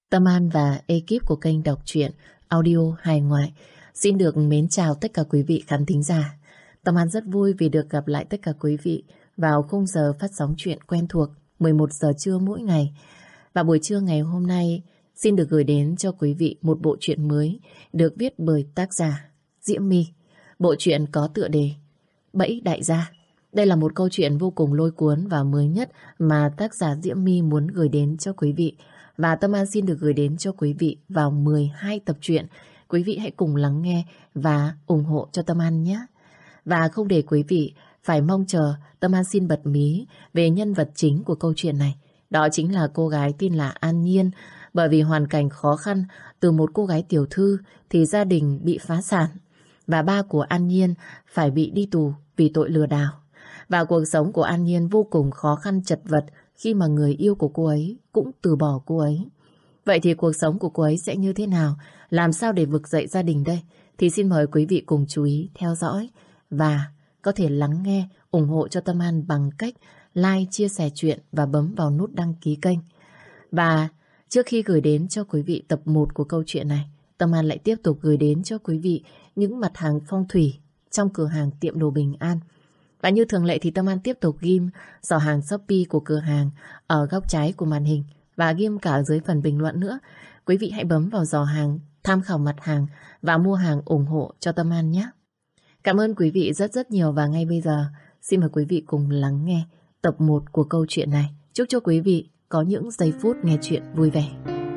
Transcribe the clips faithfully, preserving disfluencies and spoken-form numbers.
Tâm An và ekip của kênh đọc truyện audio hài ngoại xin được mến chào tất cả quý vị khán thính giả. Tâm An rất vui vì được gặp lại tất cả quý vị vào khung giờ phát sóng truyện quen thuộc mười một giờ trưa mỗi ngày. Và buổi trưa ngày hôm nay xin được gửi đến cho quý vị một bộ truyện mới được viết bởi tác giả Diễm My. Bộ truyện có tựa đề Bẫy Đại Gia. Đây là một câu chuyện vô cùng lôi cuốn và mới nhất mà tác giả Diễm My muốn gửi đến cho quý vị. Và Tâm An xin được gửi đến cho quý vị vào mười hai tập truyện. Quý vị hãy cùng lắng nghe và ủng hộ cho Tâm An nhé. Và không để quý vị phải mong chờ, Tâm An xin bật mí về nhân vật chính của câu chuyện này. Đó chính là cô gái tên là An Nhiên. Bởi vì hoàn cảnh khó khăn, từ một cô gái tiểu thư thì gia đình bị phá sản. Và ba của An Nhiên phải bị đi tù vì tội lừa đảo. Và cuộc sống của An Nhiên vô cùng khó khăn chật vật khi mà người yêu của cô ấy cũng từ bỏ cô ấy. Vậy thì cuộc sống của cô ấy sẽ như thế nào? Làm sao để vực dậy gia đình đây? Thì xin mời quý vị cùng chú ý theo dõi và có thể lắng nghe, ủng hộ cho Tâm An bằng cách like, chia sẻ chuyện và bấm vào nút đăng ký kênh. Và trước khi gửi đến cho quý vị tập một của câu chuyện này, Tâm An lại tiếp tục gửi đến cho quý vị những mặt hàng phong thủy trong cửa hàng tiệm đồ Bình An. Và như thường lệ thì Tâm An tiếp tục ghim giỏ hàng Shopee của cửa hàng ở góc trái của màn hình và ghim cả dưới phần bình luận nữa. Quý vị hãy bấm vào giỏ hàng, tham khảo mặt hàng và mua hàng ủng hộ cho Tâm An nhé. Cảm ơn quý vị rất rất nhiều và ngay bây giờ xin mời quý vị cùng lắng nghe tập một của câu chuyện này. Chúc cho quý vị có những giây phút nghe chuyện vui vẻ.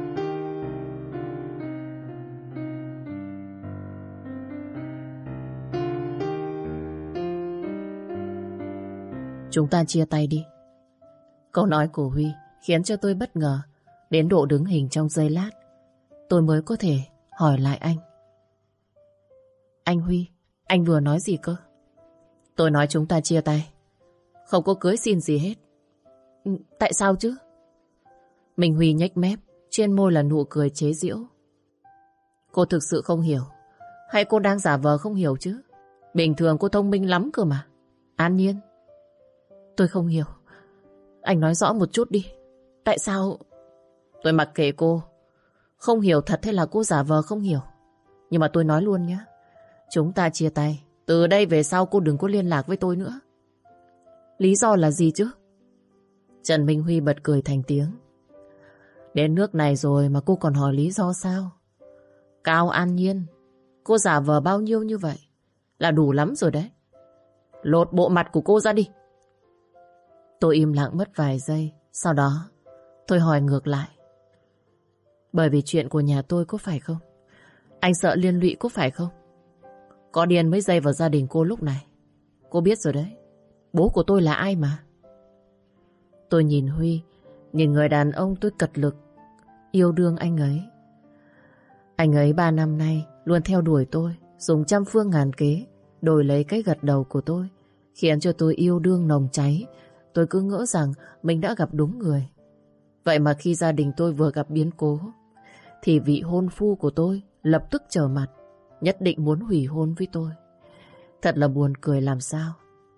Chúng ta chia tay đi. Câu nói của Huy khiến cho tôi bất ngờ đến độ đứng hình trong giây lát. Tôi mới có thể hỏi lại anh. Anh Huy, anh vừa nói gì cơ? Tôi nói chúng ta chia tay, không có cưới xin gì hết. Tại sao chứ? Minh Huy nhếch mép, trên môi là nụ cười chế giễu. Cô thực sự không hiểu, hay cô đang giả vờ không hiểu chứ? Bình thường cô thông minh lắm cơ mà. An Nhiên, tôi không hiểu. Anh nói rõ một chút đi. Tại sao? Tôi mặc kệ cô không hiểu thật hay là cô giả vờ không hiểu. Nhưng mà tôi nói luôn nhé, chúng ta chia tay. Từ đây về sau cô đừng có liên lạc với tôi nữa. Lý do là gì chứ? Trần Minh Huy bật cười thành tiếng. Đến nước này rồi mà cô còn hỏi lý do sao? Cao An Nhiên, cô giả vờ bao nhiêu như vậy là đủ lắm rồi đấy. Lột bộ mặt của cô ra đi. Tôi im lặng mất vài giây. Sau đó tôi hỏi ngược lại. Bởi vì chuyện của nhà tôi có phải không? Anh sợ liên lụy có phải không? Có điên mới dây vào gia đình cô lúc này. Cô biết rồi đấy, bố của tôi là ai mà. Tôi nhìn Huy, nhìn người đàn ông tôi cật lực yêu đương anh ấy. Anh ấy ba năm nay luôn theo đuổi tôi, dùng trăm phương ngàn kế đổi lấy cái gật đầu của tôi, khiến cho tôi yêu đương nồng cháy. Tôi cứ ngỡ rằng mình đã gặp đúng người. Vậy mà khi gia đình tôi vừa gặp biến cố thì vị hôn phu của tôi lập tức trở mặt, nhất định muốn hủy hôn với tôi. Thật là buồn cười làm sao.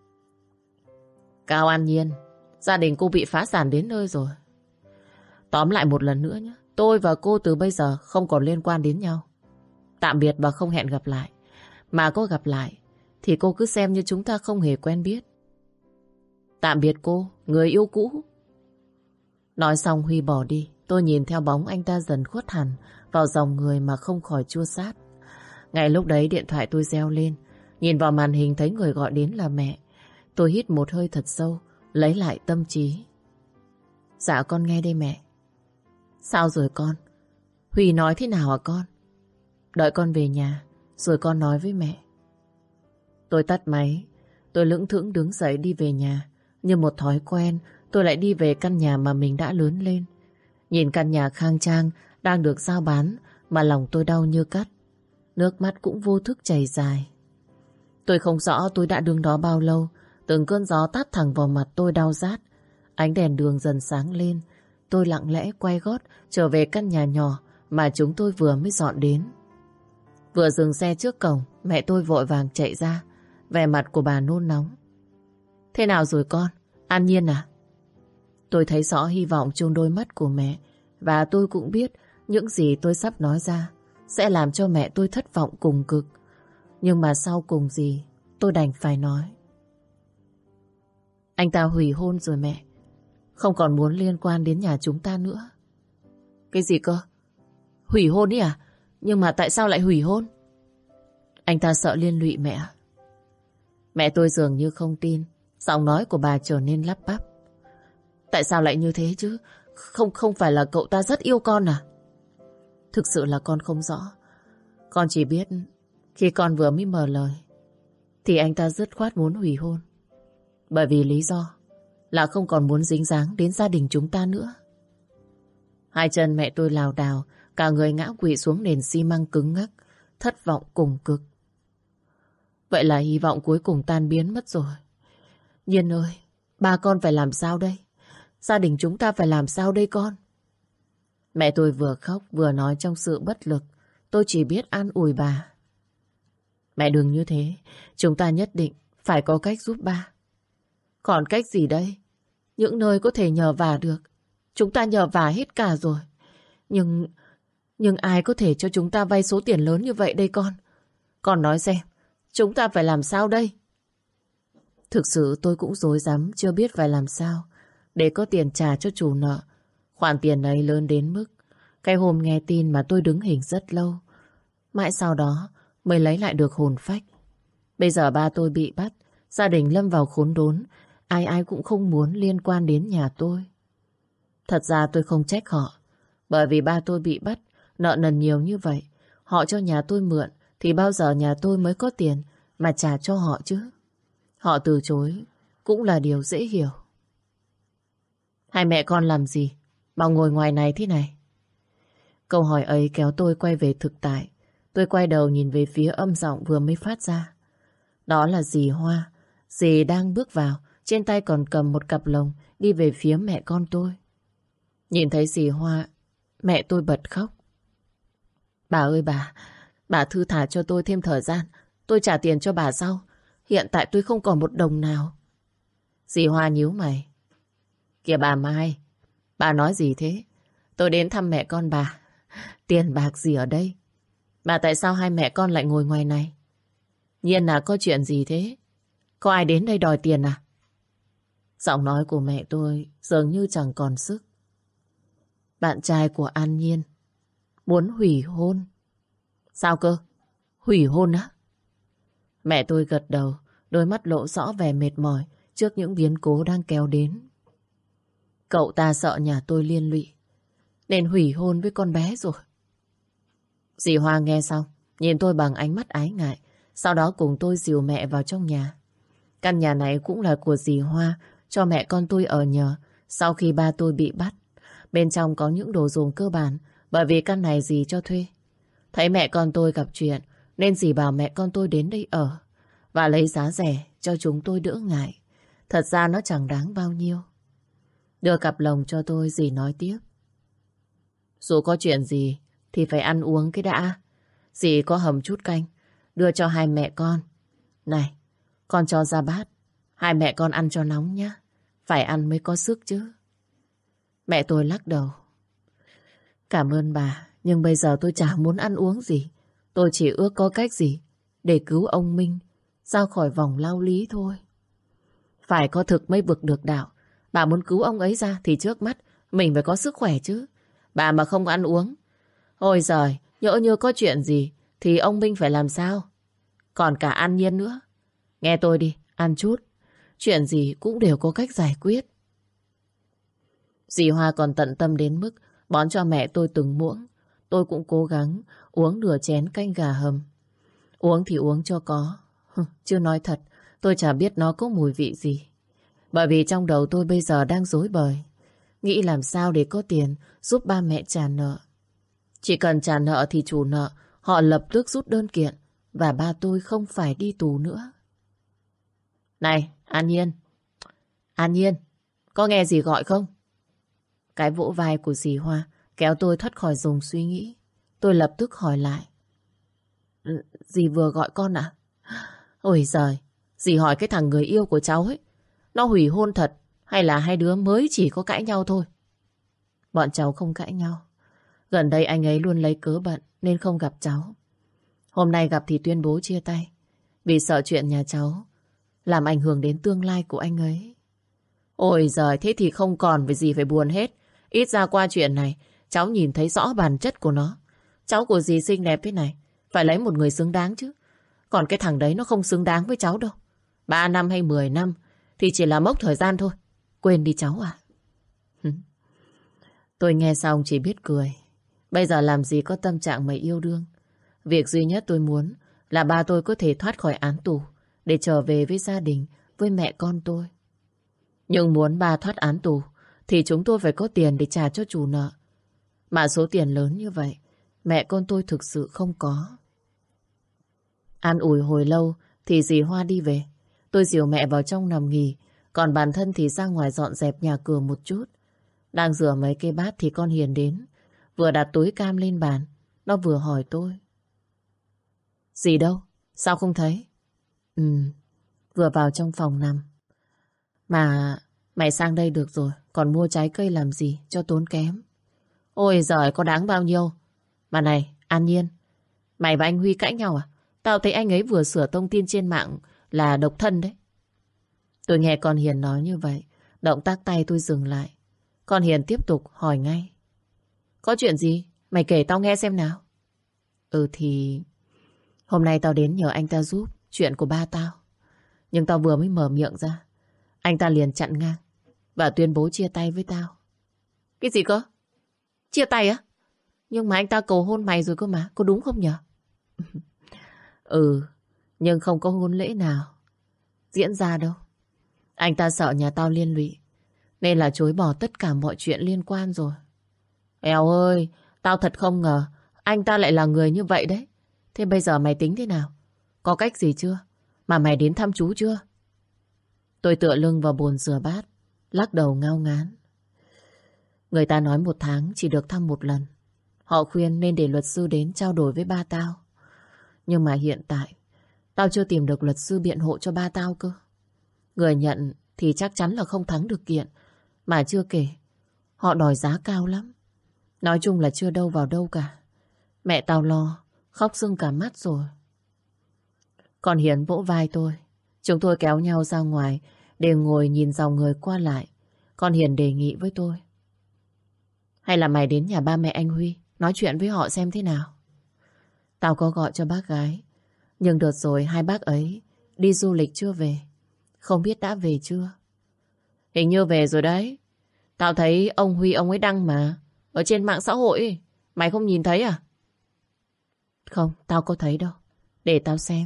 Cao An Nhiên, gia đình cô bị phá sản đến nơi rồi. Tóm lại một lần nữa nhé, tôi và cô từ bây giờ không còn liên quan đến nhau. Tạm biệt và không hẹn gặp lại. Mà có gặp lại thì cô cứ xem như chúng ta không hề quen biết. Tạm biệt cô, người yêu cũ. Nói xong Huy bỏ đi. Tôi nhìn theo bóng anh ta dần khuất hẳn vào dòng người mà không khỏi chua xát. Ngay lúc đấy điện thoại tôi reo lên. Nhìn vào màn hình thấy người gọi đến là mẹ. Tôi hít một hơi thật sâu, lấy lại tâm trí. Dạ con nghe đây mẹ. Sao rồi con? Huy nói thế nào hả con? Đợi con về nhà rồi con nói với mẹ. Tôi tắt máy. Tôi lững thững đứng dậy đi về nhà. Như một thói quen, tôi lại đi về căn nhà mà mình đã lớn lên. Nhìn căn nhà khang trang đang được giao bán mà lòng tôi đau như cắt. Nước mắt cũng vô thức chảy dài. Tôi không rõ tôi đã đứng đó bao lâu. Từng cơn gió tát thẳng vào mặt tôi đau rát. Ánh đèn đường dần sáng lên. Tôi lặng lẽ quay gót trở về căn nhà nhỏ mà chúng tôi vừa mới dọn đến. Vừa dừng xe trước cổng, mẹ tôi vội vàng chạy ra. Vẻ mặt của bà nôn nóng. Thế nào rồi con? An Nhiên à? Tôi thấy rõ hy vọng trong đôi mắt của mẹ. Và tôi cũng biết những gì tôi sắp nói ra sẽ làm cho mẹ tôi thất vọng cùng cực. Nhưng mà sau cùng gì tôi đành phải nói. Anh ta hủy hôn rồi mẹ. Không còn muốn liên quan đến nhà chúng ta nữa. Cái gì cơ? Hủy hôn ấy à? Nhưng mà tại sao lại hủy hôn? Anh ta sợ liên lụy mẹ. Mẹ tôi dường như không tin. Giọng nói của bà trở nên lắp bắp. Tại sao lại như thế chứ? Không không phải là cậu ta rất yêu con à? Thực sự là con không rõ. Con chỉ biết khi con vừa mới mở lời thì anh ta dứt khoát muốn hủy hôn. Bởi vì lý do là không còn muốn dính dáng đến gia đình chúng ta nữa. Hai chân mẹ tôi lảo đảo, cả người ngã quỵ xuống nền xi măng cứng ngắc, thất vọng cùng cực. Vậy là hy vọng cuối cùng tan biến mất rồi. Nhiên ơi, ba con phải làm sao đây? Gia đình chúng ta phải làm sao đây con? Mẹ tôi vừa khóc vừa nói trong sự bất lực. Tôi chỉ biết an ủi bà. Mẹ đừng như thế, chúng ta nhất định phải có cách giúp ba. Còn cách gì đây? Những nơi có thể nhờ vả được, chúng ta nhờ vả hết cả rồi. Nhưng, nhưng ai có thể cho chúng ta vay số tiền lớn như vậy đây con? Con nói xem, chúng ta phải làm sao đây? Thực sự tôi cũng rối rắm, chưa biết phải làm sao để có tiền trả cho chủ nợ. Khoản tiền ấy lớn đến mức cái hôm nghe tin mà tôi đứng hình rất lâu. Mãi sau đó mới lấy lại được hồn phách. Bây giờ ba tôi bị bắt, gia đình lâm vào khốn đốn. Ai ai cũng không muốn liên quan đến nhà tôi. Thật ra tôi không trách họ. Bởi vì ba tôi bị bắt, nợ nần nhiều như vậy. Họ cho nhà tôi mượn thì bao giờ nhà tôi mới có tiền mà trả cho họ chứ? Họ từ chối cũng là điều dễ hiểu. Hai mẹ con làm gì mà ngồi ngoài này thế này? Câu hỏi ấy kéo tôi quay về thực tại. Tôi quay đầu nhìn về phía âm giọng vừa mới phát ra. Đó là dì Hoa. Dì đang bước vào, trên tay còn cầm một cặp lồng đi về phía mẹ con tôi. Nhìn thấy dì Hoa, mẹ tôi bật khóc. Bà ơi bà, bà thư thả cho tôi thêm thời gian. Tôi trả tiền cho bà sau. Hiện tại tôi không còn một đồng nào. Dì Hoa nhíu mày. Kìa bà Mai, bà nói gì thế? Tôi đến thăm mẹ con bà. Tiền bạc gì ở đây? Mà tại sao hai mẹ con lại ngồi ngoài này? Nhiên là có chuyện gì thế? Có ai đến đây đòi tiền à? Giọng nói của mẹ tôi dường như chẳng còn sức. Bạn trai của An Nhiên muốn hủy hôn. Sao cơ? Hủy hôn á? Mẹ tôi gật đầu, đôi mắt lộ rõ vẻ mệt mỏi trước những biến cố đang kéo đến. Cậu ta sợ nhà tôi liên lụy nên hủy hôn với con bé rồi. Dì Hoa nghe xong, nhìn tôi bằng ánh mắt ái ngại, sau đó cùng tôi dìu mẹ vào trong nhà. Căn nhà này cũng là của dì Hoa, cho mẹ con tôi ở nhờ sau khi ba tôi bị bắt. Bên trong có những đồ dùng cơ bản, bởi vì căn này dì cho thuê. Thấy mẹ con tôi gặp chuyện, nên dì bảo mẹ con tôi đến đây ở và lấy giá rẻ cho chúng tôi đỡ ngại. Thật ra nó chẳng đáng bao nhiêu. Đưa cặp lồng cho tôi, dì nói tiếp. Dù có chuyện gì thì phải ăn uống cái đã. Dì có hầm chút canh, đưa cho hai mẹ con. Này, con cho ra bát. Hai mẹ con ăn cho nóng nhé. Phải ăn mới có sức chứ. Mẹ tôi lắc đầu. Cảm ơn bà, nhưng bây giờ tôi chả muốn ăn uống gì. Tôi chỉ ước có cách gì để cứu ông Minh ra khỏi vòng lao lý thôi. Phải có thực mới vực được đạo. Bà muốn cứu ông ấy ra thì trước mắt mình phải có sức khỏe chứ. Bà mà không ăn uống, ôi giời, nhỡ như có chuyện gì thì ông Minh phải làm sao? Còn cả An Nhiên nữa. Nghe tôi đi, ăn chút. Chuyện gì cũng đều có cách giải quyết. Dì Hoa còn tận tâm đến mức bón cho mẹ tôi từng muỗng. Tôi cũng cố gắng uống nửa chén canh gà hầm. Uống thì uống cho có. Chưa nói thật, tôi chả biết nó có mùi vị gì. Bởi vì trong đầu tôi bây giờ đang rối bời. Nghĩ làm sao để có tiền giúp ba mẹ trả nợ. Chỉ cần trả nợ thì chủ nợ họ lập tức rút đơn kiện và ba tôi không phải đi tù nữa. Này, An Nhiên. An Nhiên, có nghe gì gọi không? Cái vỗ vai của dì Hoa kéo tôi thoát khỏi dòng suy nghĩ. Tôi lập tức hỏi lại. Dì vừa gọi con ạ? À? Ôi giời, dì hỏi cái thằng người yêu của cháu ấy, nó hủy hôn thật hay là hai đứa mới chỉ có cãi nhau thôi? Bọn cháu không cãi nhau. Gần đây anh ấy luôn lấy cớ bận nên không gặp cháu. Hôm nay gặp thì tuyên bố chia tay vì sợ chuyện nhà cháu làm ảnh hưởng đến tương lai của anh ấy. Ôi giời, thế thì không còn về gì phải buồn hết. Ít ra qua chuyện này cháu nhìn thấy rõ bản chất của nó. Cháu của dì xinh đẹp thế này phải lấy một người xứng đáng chứ. Còn cái thằng đấy nó không xứng đáng với cháu đâu. Ba năm hay mười năm thì chỉ là mốc thời gian thôi. Quên đi cháu à. Tôi nghe xong chỉ biết cười. Bây giờ làm gì có tâm trạng mà yêu đương. Việc duy nhất tôi muốn là ba tôi có thể thoát khỏi án tù để trở về với gia đình, với mẹ con tôi. Nhưng muốn ba thoát án tù thì chúng tôi phải có tiền để trả cho chủ nợ. Mà số tiền lớn như vậy mẹ con tôi thực sự không có. An ủi hồi lâu thì dì Hoa đi về. Tôi dìu mẹ vào trong nằm nghỉ, còn bản thân thì ra ngoài dọn dẹp nhà cửa một chút. Đang rửa mấy cây bát thì con Hiền đến. Vừa đặt túi cam lên bàn, nó vừa hỏi tôi. Dì đâu? Sao không thấy? Ừ, vừa vào trong phòng nằm. Mà mày sang đây được rồi, còn mua trái cây làm gì cho tốn kém. Ôi giời, có đáng bao nhiêu. Mà này, An Nhiên, mày và anh Huy cãi nhau à? Tao thấy anh ấy vừa sửa thông tin trên mạng là độc thân đấy. Tôi nghe con Hiền nói như vậy, động tác tay tôi dừng lại. Con Hiền tiếp tục hỏi ngay. Có chuyện gì? Mày kể tao nghe xem nào. Ừ thì... Hôm nay tao đến nhờ anh ta giúp chuyện của ba tao. Nhưng tao vừa mới mở miệng ra, anh ta liền chặn ngang và tuyên bố chia tay với tao. Cái gì cơ? Chia tay á? Nhưng mà anh ta cầu hôn mày rồi cơ mà, có đúng không nhở? Ừ, nhưng không có hôn lễ nào diễn ra đâu. Anh ta sợ nhà tao liên lụy nên là chối bỏ tất cả mọi chuyện liên quan rồi. Eo ơi, tao thật không ngờ anh ta lại là người như vậy đấy. Thế bây giờ mày tính thế nào? Có cách gì chưa? Mà mày đến thăm chú chưa? Tôi tựa lưng vào bồn rửa bát, lắc đầu ngao ngán. Người ta nói một tháng chỉ được thăm một lần. Họ khuyên nên để luật sư đến trao đổi với ba tao. Nhưng mà hiện tại tao chưa tìm được luật sư biện hộ cho ba tao cơ. Người nhận thì chắc chắn là không thắng được kiện. Mà chưa kể, họ đòi giá cao lắm. Nói chung là chưa đâu vào đâu cả. Mẹ tao lo, khóc sưng cả mắt rồi. Còn Hiền vỗ vai tôi. Chúng tôi kéo nhau ra ngoài để ngồi nhìn dòng người qua lại. Con Hiền đề nghị với tôi. Hay là mày đến nhà ba mẹ anh Huy nói chuyện với họ xem thế nào. Tao có gọi cho bác gái, nhưng đợt rồi hai bác ấy đi du lịch chưa về. Không biết đã về chưa? Hình như về rồi đấy. Tao thấy ông Huy ông ấy đăng mà ở trên mạng xã hội ấy. Mày không nhìn thấy à? Không, tao có thấy đâu. Để tao xem.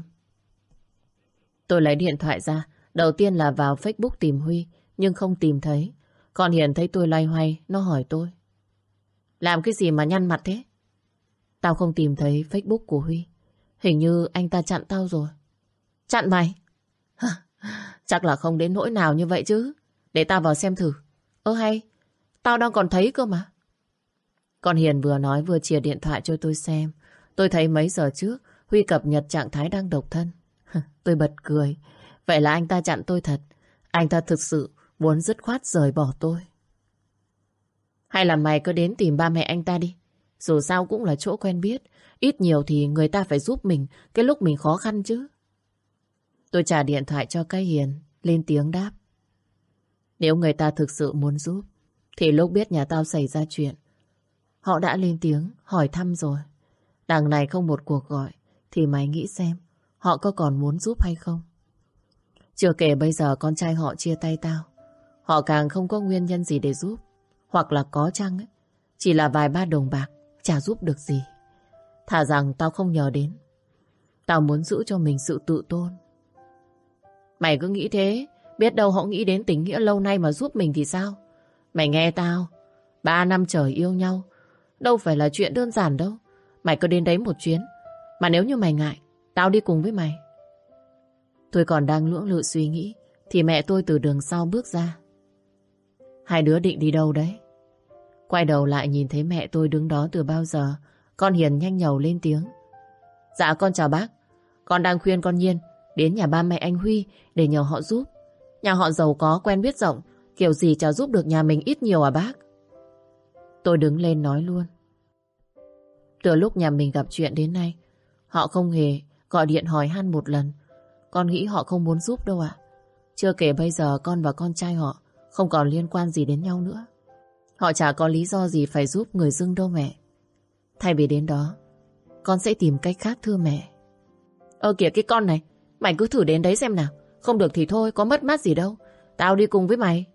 Tôi lấy điện thoại ra. Đầu tiên là vào Facebook tìm Huy, nhưng không tìm thấy. Còn Hiền thấy tôi loay hoay, nó hỏi tôi. Làm cái gì mà nhăn mặt thế? Tao không tìm thấy Facebook của Huy. Hình như anh ta chặn tao rồi. Chặn mày? Chắc là không đến nỗi nào như vậy chứ. Để tao vào xem thử. Ơ hay, tao đang còn thấy cơ mà. Con Hiền vừa nói vừa chìa điện thoại cho tôi xem. Tôi thấy mấy giờ trước Huy cập nhật trạng thái đang độc thân. Tôi bật cười. Vậy là anh ta chặn tôi thật. Anh ta thực sự muốn dứt khoát rời bỏ tôi. Hay là mày cứ đến tìm ba mẹ anh ta đi. Dù sao cũng là chỗ quen biết. Ít nhiều thì người ta phải giúp mình cái lúc mình khó khăn chứ. Tôi trả điện thoại cho cái Hiền, lên tiếng đáp. Nếu người ta thực sự muốn giúp thì lúc biết nhà tao xảy ra chuyện, họ đã lên tiếng hỏi thăm rồi. Đằng này không một cuộc gọi thì mày nghĩ xem họ có còn muốn giúp hay không. Chưa kể bây giờ con trai họ chia tay tao, họ càng không có nguyên nhân gì để giúp. Hoặc là có chăng ấy, chỉ là vài ba đồng bạc, chả giúp được gì. Thà rằng tao không nhờ đến. Tao muốn giữ cho mình sự tự tôn. Mày cứ nghĩ thế, biết đâu họ nghĩ đến tình nghĩa lâu nay mà giúp mình thì sao? Mày nghe tao, ba năm trời yêu nhau, đâu phải là chuyện đơn giản đâu. Mày cứ đến đấy một chuyến. Mà nếu như mày ngại, tao đi cùng với mày. Tôi còn đang lưỡng lự suy nghĩ thì mẹ tôi từ đường sau bước ra. Hai đứa định đi đâu đấy? Quay đầu lại nhìn thấy mẹ tôi đứng đó từ bao giờ. Con Hiền nhanh nhầu lên tiếng. Dạ con chào bác. Con đang khuyên con Nhiên đến nhà ba mẹ anh Huy để nhờ họ giúp. Nhà họ giàu có quen biết rộng, kiểu gì chả giúp được nhà mình ít nhiều à bác? Tôi đứng lên nói luôn. Từ lúc nhà mình gặp chuyện đến nay, họ không hề gọi điện hỏi han một lần. Con nghĩ họ không muốn giúp đâu ạ. Chưa kể bây giờ con và con trai họ không còn liên quan gì đến nhau nữa. Họ chả có lý do gì phải giúp người dưng đâu mẹ. Thay vì đến đó, con sẽ tìm cách khác thưa mẹ. Ơ kìa cái con này, mày cứ thử đến đấy xem nào. Không được thì thôi, có mất mát gì đâu. Tao đi cùng với mày.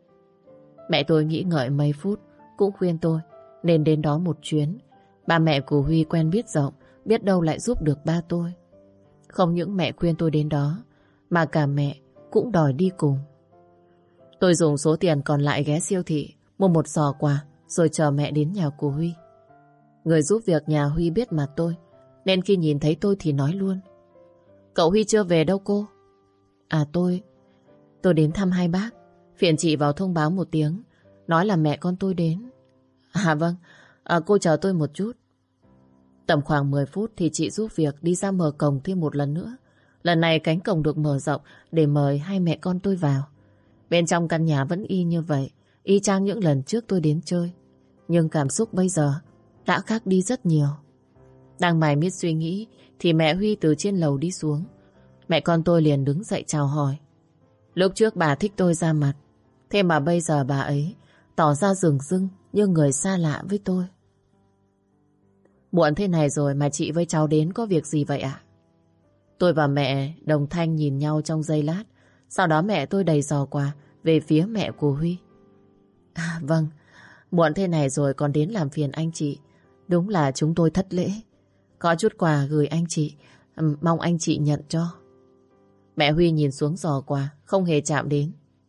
Mẹ tôi nghĩ ngợi mấy phút, cũng khuyên tôi nên đến đó một chuyến. Ba mẹ của Huy quen biết rộng, biết đâu lại giúp được ba tôi. Không những mẹ khuyên tôi đến đó, mà cả mẹ cũng đòi đi cùng. Tôi dùng số tiền còn lại ghé siêu thị, mua một giỏ quà, rồi chờ mẹ đến nhà của Huy. Người giúp việc nhà Huy biết mặt tôi, nên khi nhìn thấy tôi thì nói luôn. Cậu Huy chưa về đâu cô? À tôi, tôi đến thăm hai bác. Phiền chị vào thông báo một tiếng, nói là mẹ con tôi đến. À vâng, à, cô chờ tôi một chút. Tầm khoảng mười phút thì chị giúp việc đi ra mở cổng thêm một lần nữa. Lần này cánh cổng được mở rộng để mời hai mẹ con tôi vào. Bên trong căn nhà vẫn y như vậy, y chang những lần trước tôi đến chơi. Nhưng cảm xúc bây giờ đã khác đi rất nhiều. Đang mải miết suy nghĩ thì mẹ Huy từ trên lầu đi xuống. Mẹ con tôi liền đứng dậy chào hỏi. Lúc trước bà thích tôi ra mặt, thế mà bây giờ bà ấy tỏ ra rừng rưng như người xa lạ với tôi. Muộn thế này rồi mà chị với cháu đến có việc gì vậy ạ? Tôi và mẹ đồng thanh nhìn nhau trong giây lát. Sau đó mẹ tôi đầy giò quà về phía mẹ của Huy. À vâng, muộn thế này rồi còn đến làm phiền anh chị. Đúng là chúng tôi thất lễ. Có chút quà gửi anh chị, mong anh chị nhận cho. Mẹ Huy nhìn xuống giò quà, không hề chạm đến.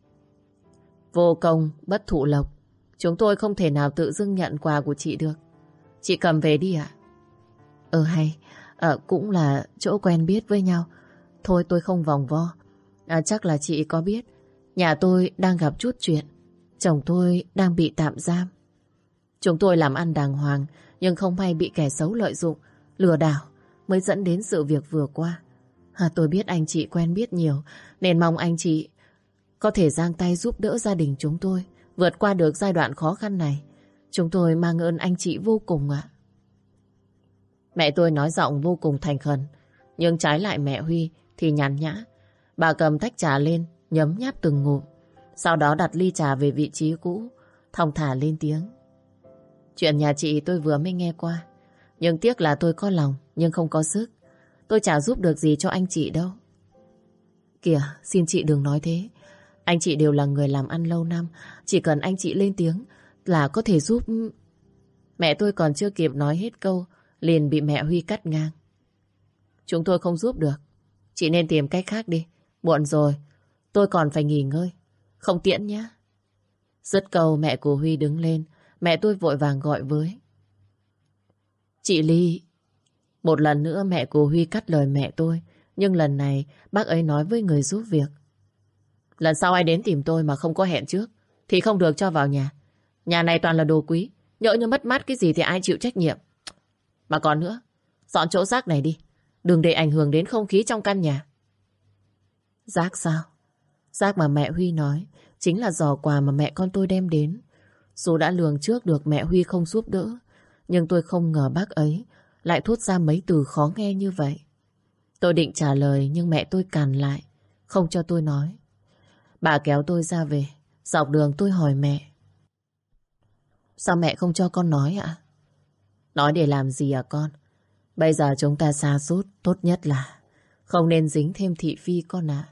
Vô công, bất thụ lộc. Chúng tôi không thể nào tự dưng nhận quà của chị được. Chị cầm về đi ạ. Ờ hay, à, cũng là chỗ quen biết với nhau. Thôi tôi không vòng vo. À, chắc là chị có biết, nhà tôi đang gặp chút chuyện. Chồng tôi đang bị tạm giam. Chúng tôi làm ăn đàng hoàng, nhưng không may bị kẻ xấu lợi dụng, lừa đảo, mới dẫn đến sự việc vừa qua. À, tôi biết anh chị quen biết nhiều, nên mong anh chị có thể giang tay giúp đỡ gia đình chúng tôi vượt qua được giai đoạn khó khăn này. Chúng tôi mang ơn anh chị vô cùng ạ. Mẹ tôi nói giọng vô cùng thành khẩn, nhưng trái lại mẹ Huy thì nhàn nhã. Bà cầm tách trà lên, nhấm nháp từng ngụm, sau đó đặt ly trà về vị trí cũ, thong thả lên tiếng. Chuyện nhà chị tôi vừa mới nghe qua, nhưng tiếc là tôi có lòng nhưng không có sức. Tôi chả giúp được gì cho anh chị đâu. Kìa, xin chị đừng nói thế. Anh chị đều là người làm ăn lâu năm, chỉ cần anh chị lên tiếng là có thể giúp. Mẹ tôi còn chưa kịp nói hết câu liền bị mẹ Huy cắt ngang. Chúng tôi không giúp được. Chị nên tìm cách khác đi. Muộn rồi, tôi còn phải nghỉ ngơi. Không tiễn nhé. Dứt câu mẹ của Huy đứng lên. Mẹ tôi vội vàng gọi với. Chị Ly. Một lần nữa mẹ của Huy cắt lời mẹ tôi. Nhưng lần này bác ấy nói với người giúp việc. Lần sau ai đến tìm tôi mà không có hẹn trước thì không được cho vào nhà. Nhà này toàn là đồ quý. Nhỡ như mất mát cái gì thì ai chịu trách nhiệm. Mà còn nữa, dọn chỗ rác này đi. Đừng để ảnh hưởng đến không khí trong căn nhà. Rác sao? Rác mà mẹ Huy nói chính là giỏ quà mà mẹ con tôi đem đến. Dù đã lường trước được mẹ Huy không giúp đỡ, nhưng tôi không ngờ bác ấy lại thốt ra mấy từ khó nghe như vậy. Tôi định trả lời nhưng mẹ tôi cản lại, không cho tôi nói. Bà kéo tôi ra về. Dọc đường tôi hỏi mẹ. Sao mẹ không cho con nói ạ? Nói để làm gì à con? Bây giờ chúng ta sa sút, tốt nhất là không nên dính thêm thị phi con ạ.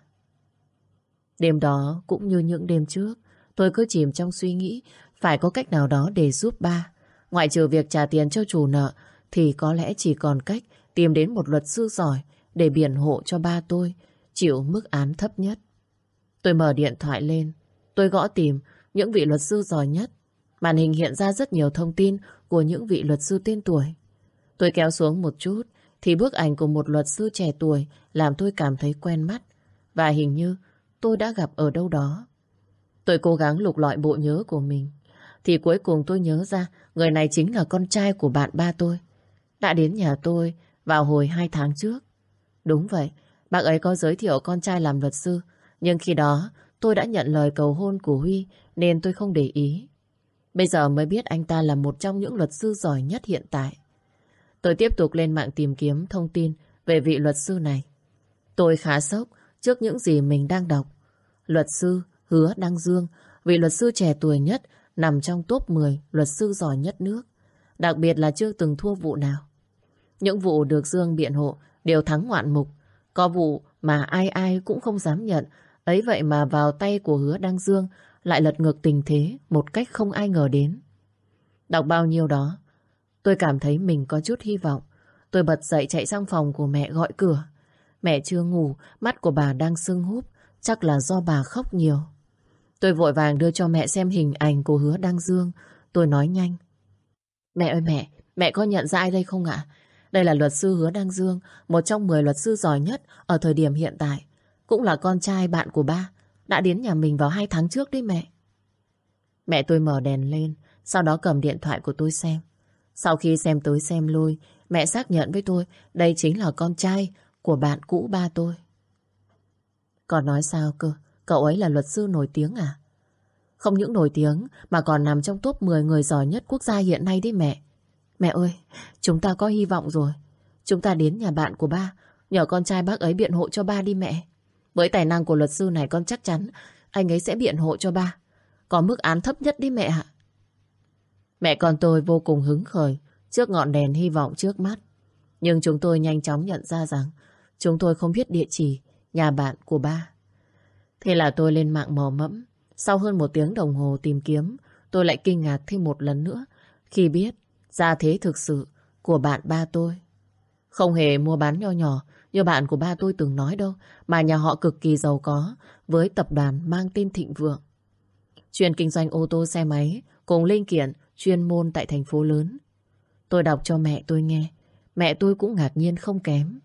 Đêm đó cũng như những đêm trước, tôi cứ chìm trong suy nghĩ phải có cách nào đó để giúp ba. Ngoại trừ việc trả tiền cho chủ nợ thì có lẽ chỉ còn cách tìm đến một luật sư giỏi để biện hộ cho ba tôi chịu mức án thấp nhất. Tôi mở điện thoại lên, tôi gõ tìm những vị luật sư giỏi nhất. Màn hình hiện ra rất nhiều thông tin của những vị luật sư tên tuổi. Tôi kéo xuống một chút thì bức ảnh của một luật sư trẻ tuổi làm tôi cảm thấy quen mắt và hình như tôi đã gặp ở đâu đó. Tôi cố gắng lục lọi bộ nhớ của mình thì cuối cùng tôi nhớ ra người này chính là con trai của bạn ba tôi, đã đến nhà tôi vào hồi hai tháng trước. Đúng vậy, bác ấy có giới thiệu con trai làm luật sư, nhưng khi đó tôi đã nhận lời cầu hôn của Huy nên tôi không để ý. Bây giờ mới biết anh ta là một trong những luật sư giỏi nhất hiện tại. Tôi tiếp tục lên mạng tìm kiếm thông tin về vị luật sư này. Tôi khá sốc trước những gì mình đang đọc. Luật sư Hứa Đăng Dương, vị luật sư trẻ tuổi nhất, nằm trong top mười luật sư giỏi nhất nước. Đặc biệt là chưa từng thua vụ nào. Những vụ được Dương biện hộ đều thắng ngoạn mục. Có vụ mà ai ai cũng không dám nhận. Ấy vậy mà vào tay của Hứa Đăng Dương lại lật ngược tình thế một cách không ai ngờ đến. Đọc bao nhiêu đó, tôi cảm thấy mình có chút hy vọng. Tôi bật dậy chạy sang phòng của mẹ gọi cửa. Mẹ chưa ngủ, mắt của bà đang sưng húp, chắc là do bà khóc nhiều. Tôi vội vàng đưa cho mẹ xem hình ảnh của Hứa Đăng Dương. Tôi nói nhanh. Mẹ ơi mẹ, mẹ có nhận ra ai đây không ạ? Đây là luật sư Hứa Đăng Dương, một trong mười luật sư giỏi nhất ở thời điểm hiện tại. Cũng là con trai bạn của ba, đã đến nhà mình vào hai tháng trước đấy mẹ. Mẹ tôi mở đèn lên, sau đó cầm điện thoại của tôi xem. Sau khi xem tới xem lui, mẹ xác nhận với tôi đây chính là con trai của bạn cũ ba tôi. Còn nói sao cơ, cậu ấy là luật sư nổi tiếng à? Không những nổi tiếng mà còn nằm trong top mười người giỏi nhất quốc gia hiện nay đấy mẹ. Mẹ ơi, chúng ta có hy vọng rồi. Chúng ta đến nhà bạn của ba, nhờ con trai bác ấy biện hộ cho ba đi mẹ. Với tài năng của luật sư này con chắc chắn anh ấy sẽ biện hộ cho ba. Có mức án thấp nhất đi mẹ ạ. Mẹ con tôi vô cùng hứng khởi trước ngọn đèn hy vọng trước mắt. Nhưng chúng tôi nhanh chóng nhận ra rằng chúng tôi không biết địa chỉ nhà bạn của ba. Thế là tôi lên mạng mò mẫm. Sau hơn một tiếng đồng hồ tìm kiếm, tôi lại kinh ngạc thêm một lần nữa khi biết gia thế thực sự của bạn ba tôi. Không hề mua bán nho nhỏ như bạn của ba tôi từng nói đâu, mà nhà họ cực kỳ giàu có với tập đoàn mang tên Thịnh Vượng. Chuyên kinh doanh ô tô xe máy cùng linh kiện chuyên môn tại thành phố lớn. Tôi đọc cho mẹ tôi nghe, mẹ tôi cũng ngạc nhiên không kém.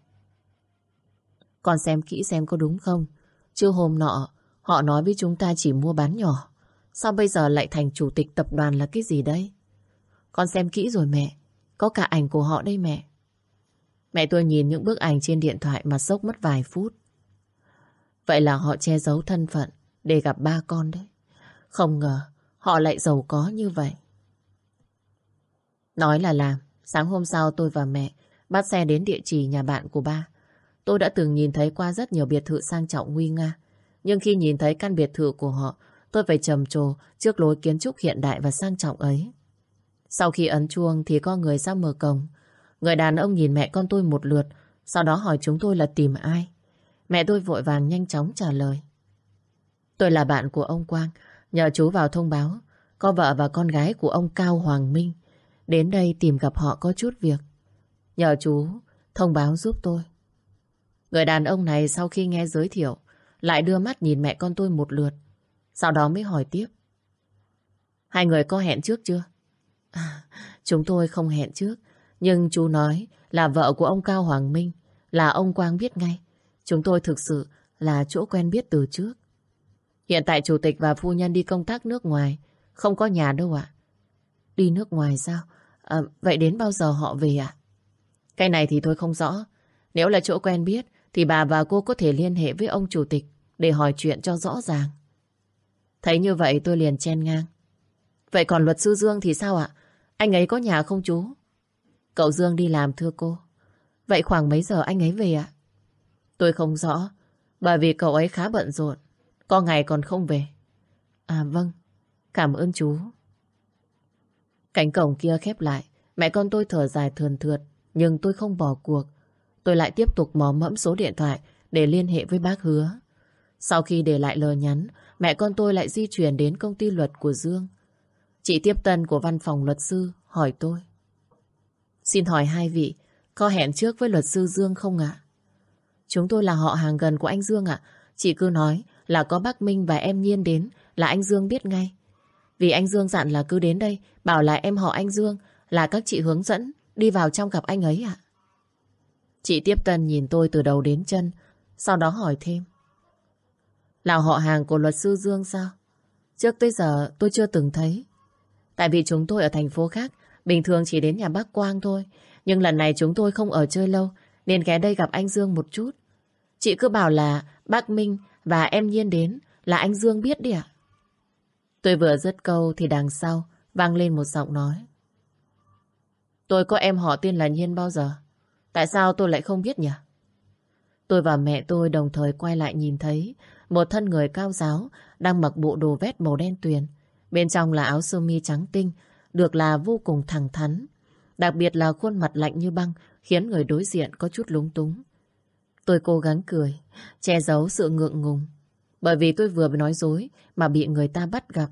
Con xem kỹ xem có đúng không? Chứ hôm nọ họ nói với chúng ta chỉ mua bán nhỏ. Sao bây giờ lại thành chủ tịch tập đoàn là cái gì đây? Con xem kỹ rồi mẹ. Có cả ảnh của họ đây mẹ. Mẹ tôi nhìn những bức ảnh trên điện thoại mà sốc mất vài phút. Vậy là họ che giấu thân phận để gặp ba con đấy. Không ngờ họ lại giàu có như vậy. Nói là làm. Sáng hôm sau tôi và mẹ bắt xe đến địa chỉ nhà bạn của ba. Tôi đã từng nhìn thấy qua rất nhiều biệt thự sang trọng nguy nga. Nhưng khi nhìn thấy căn biệt thự của họ, tôi phải trầm trồ trước lối kiến trúc hiện đại và sang trọng ấy. Sau khi ấn chuông thì có người ra mở cổng. Người đàn ông nhìn mẹ con tôi một lượt, sau đó hỏi chúng tôi là tìm ai. Mẹ tôi vội vàng nhanh chóng trả lời. Tôi là bạn của ông Quang, nhờ chú vào thông báo. Có vợ và con gái của ông Cao Hoàng Minh đến đây tìm gặp họ có chút việc. Nhờ chú thông báo giúp tôi. Người đàn ông này sau khi nghe giới thiệu lại đưa mắt nhìn mẹ con tôi một lượt, sau đó mới hỏi tiếp. Hai người có hẹn trước chưa? À, chúng tôi không hẹn trước, nhưng chú nói là vợ của ông Cao Hoàng Minh, là ông Quang biết ngay. Chúng tôi thực sự là chỗ quen biết từ trước. Hiện tại chủ tịch và phu nhân đi công tác nước ngoài, không có nhà đâu ạ. Đi nước ngoài sao? À, vậy đến bao giờ họ về ạ? Cái này thì tôi không rõ. Nếu là chỗ quen biết thì bà và cô có thể liên hệ với ông chủ tịch để hỏi chuyện cho rõ ràng. Thấy như vậy tôi liền chen ngang. Vậy còn luật sư Dương thì sao ạ? Anh ấy có nhà không chú? Cậu Dương đi làm thưa cô. Vậy khoảng mấy giờ anh ấy về ạ? Tôi không rõ, bởi vì cậu ấy khá bận rộn, có ngày còn không về. À vâng, cảm ơn chú. Cánh cổng kia khép lại, mẹ con tôi thở dài thườn thượt, nhưng tôi không bỏ cuộc. Tôi lại tiếp tục mò mẫm số điện thoại để liên hệ với bác Hứa. Sau khi để lại lời nhắn, mẹ con tôi lại di chuyển đến công ty luật của Dương. Chị tiếp tân của văn phòng luật sư hỏi tôi. Xin hỏi hai vị, có hẹn trước với luật sư Dương không ạ? Chúng tôi là họ hàng gần của anh Dương ạ. Chị cứ nói là có bác Minh và em Nhiên đến là anh Dương biết ngay. Vì anh Dương dặn là cứ đến đây, bảo là em họ anh Dương, là các chị hướng dẫn đi vào trong gặp anh ấy ạ. Chị tiếp tân nhìn tôi từ đầu đến chân, sau đó hỏi thêm. Là họ hàng của luật sư Dương sao? Trước tới giờ tôi chưa từng thấy. Tại vì chúng tôi ở thành phố khác, bình thường chỉ đến nhà bác Quang thôi. Nhưng lần này chúng tôi không ở chơi lâu, nên ghé đây gặp anh Dương một chút. Chị cứ bảo là bác Minh và em Nhiên đến là anh Dương biết đi ạ. Tôi vừa dứt câu thì đằng sau vang lên một giọng nói. Tôi có em họ tên là Nhiên bao giờ? Tại sao tôi lại không biết nhỉ? Tôi và mẹ tôi đồng thời quay lại nhìn thấy một thân người cao ráo đang mặc bộ đồ vest màu đen tuyền. Bên trong là áo sơ mi trắng tinh, được là vô cùng thẳng thắn. Đặc biệt là khuôn mặt lạnh như băng khiến người đối diện có chút lúng túng. Tôi cố gắng cười, che giấu sự ngượng ngùng. Bởi vì tôi vừa nói dối mà bị người ta bắt gặp.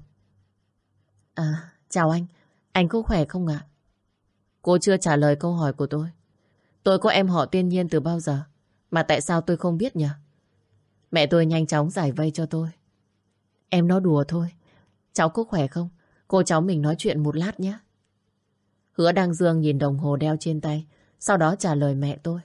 À, chào anh. Anh có khỏe không ạ? Cô chưa trả lời câu hỏi của tôi. Tôi có em họ tên Nhiên từ bao giờ? Mà tại sao tôi không biết nhỉ? Mẹ tôi nhanh chóng giải vây cho tôi. Em nói đùa thôi. Cháu có khỏe không? Cô cháu mình nói chuyện một lát nhé. Hứa Đăng Dương nhìn đồng hồ đeo trên tay, sau đó trả lời mẹ tôi.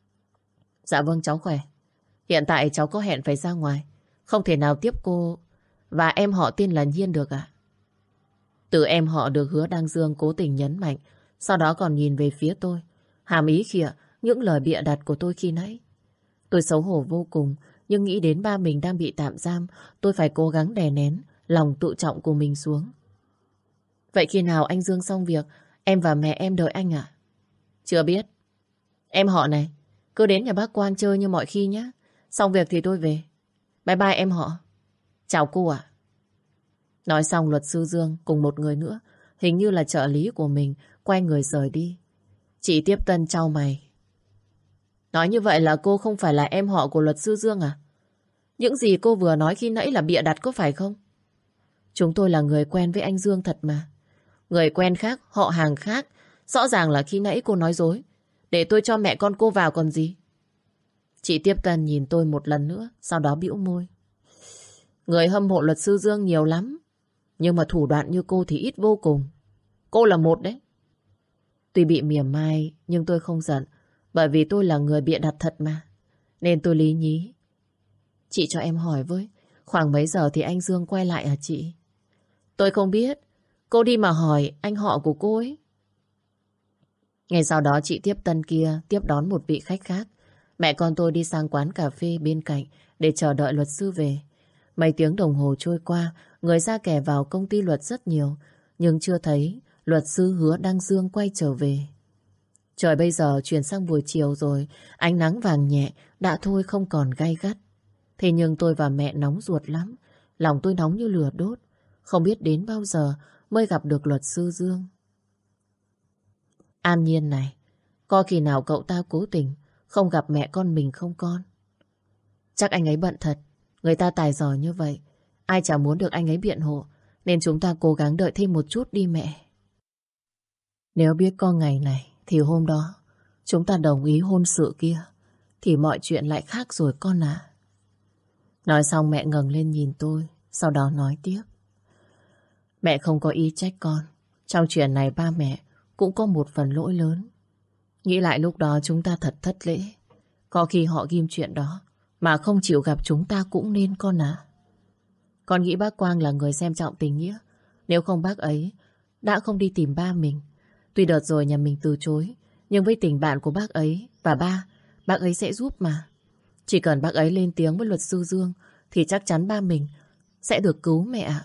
Dạ vâng, cháu khỏe. Hiện tại cháu có hẹn phải ra ngoài, không thể nào tiếp cô và em họ tên là Nhiên được ạ. Từ em họ được Hứa Đăng Dương cố tình nhấn mạnh, sau đó còn nhìn về phía tôi, hàm ý khịa những lời bịa đặt của tôi khi nãy. Tôi xấu hổ vô cùng, nhưng nghĩ đến ba mình đang bị tạm giam, tôi phải cố gắng đè nén lòng tự trọng của mình xuống. Vậy khi nào anh Dương xong việc, em và mẹ em đợi anh à? Chưa biết. Em họ này, cứ đến nhà bác Quang chơi như mọi khi nhé. Xong việc thì tôi về. Bye bye em họ. Chào cô ạ. Nói xong luật sư Dương cùng một người nữa, hình như là trợ lý của mình, quay người rời đi. Chị Tiếp Tân chau mày. Nói như vậy là cô không phải là em họ của luật sư Dương à? Những gì cô vừa nói khi nãy là bịa đặt có phải không? Chúng tôi là người quen với anh Dương thật mà. Người quen khác, họ hàng khác. Rõ ràng là khi nãy cô nói dối. Để tôi cho mẹ con cô vào còn gì. Chị Tiếp Tân nhìn tôi một lần nữa, sau đó bĩu môi. Người hâm mộ luật sư Dương nhiều lắm, nhưng mà thủ đoạn như cô thì ít vô cùng. Cô là một đấy. Tuy bị mỉa mai, nhưng tôi không giận, bởi vì tôi là người bịa đặt thật mà. Nên tôi lý nhí. Chị cho em hỏi với, khoảng mấy giờ thì anh Dương quay lại hả chị? Tôi không biết. Cô đi mà hỏi anh họ của cô ấy. Ngày sau đó chị Tiếp Tân kia tiếp đón một vị khách khác. Mẹ con tôi đi sang quán cà phê bên cạnh để chờ đợi luật sư về. Mấy tiếng đồng hồ trôi qua, người ra kẻ vào công ty luật rất nhiều, nhưng chưa thấy luật sư Hứa Đăng Dương quay trở về. Trời bây giờ chuyển sang buổi chiều rồi, ánh nắng vàng nhẹ, đã thôi không còn gay gắt. Thế nhưng tôi và mẹ nóng ruột lắm, lòng tôi nóng như lửa đốt, không biết đến bao giờ mới gặp được luật sư Dương. An Nhiên này, có khi nào cậu ta cố tình không gặp mẹ con mình không con? Chắc anh ấy bận thật, người ta tài giỏi như vậy, ai chả muốn được anh ấy biện hộ, nên chúng ta cố gắng đợi thêm một chút đi mẹ. Nếu biết có ngày này, thì hôm đó chúng ta đồng ý hôn sự kia, thì mọi chuyện lại khác rồi con à. Nói xong mẹ ngẩng lên nhìn tôi, sau đó nói tiếp. Mẹ không có ý trách con, trong chuyện này ba mẹ cũng có một phần lỗi lớn. Nghĩ lại lúc đó chúng ta thật thất lễ. Có khi họ ghim chuyện đó mà không chịu gặp chúng ta cũng nên con à. Con nghĩ bác Quang là người xem trọng tình nghĩa. Nếu không bác ấy đã không đi tìm ba mình. Tuy đợt rồi nhà mình từ chối, nhưng với tình bạn của bác ấy và ba, bác ấy sẽ giúp mà. Chỉ cần bác ấy lên tiếng với luật sư Dương thì chắc chắn ba mình sẽ được cứu mẹ ạ.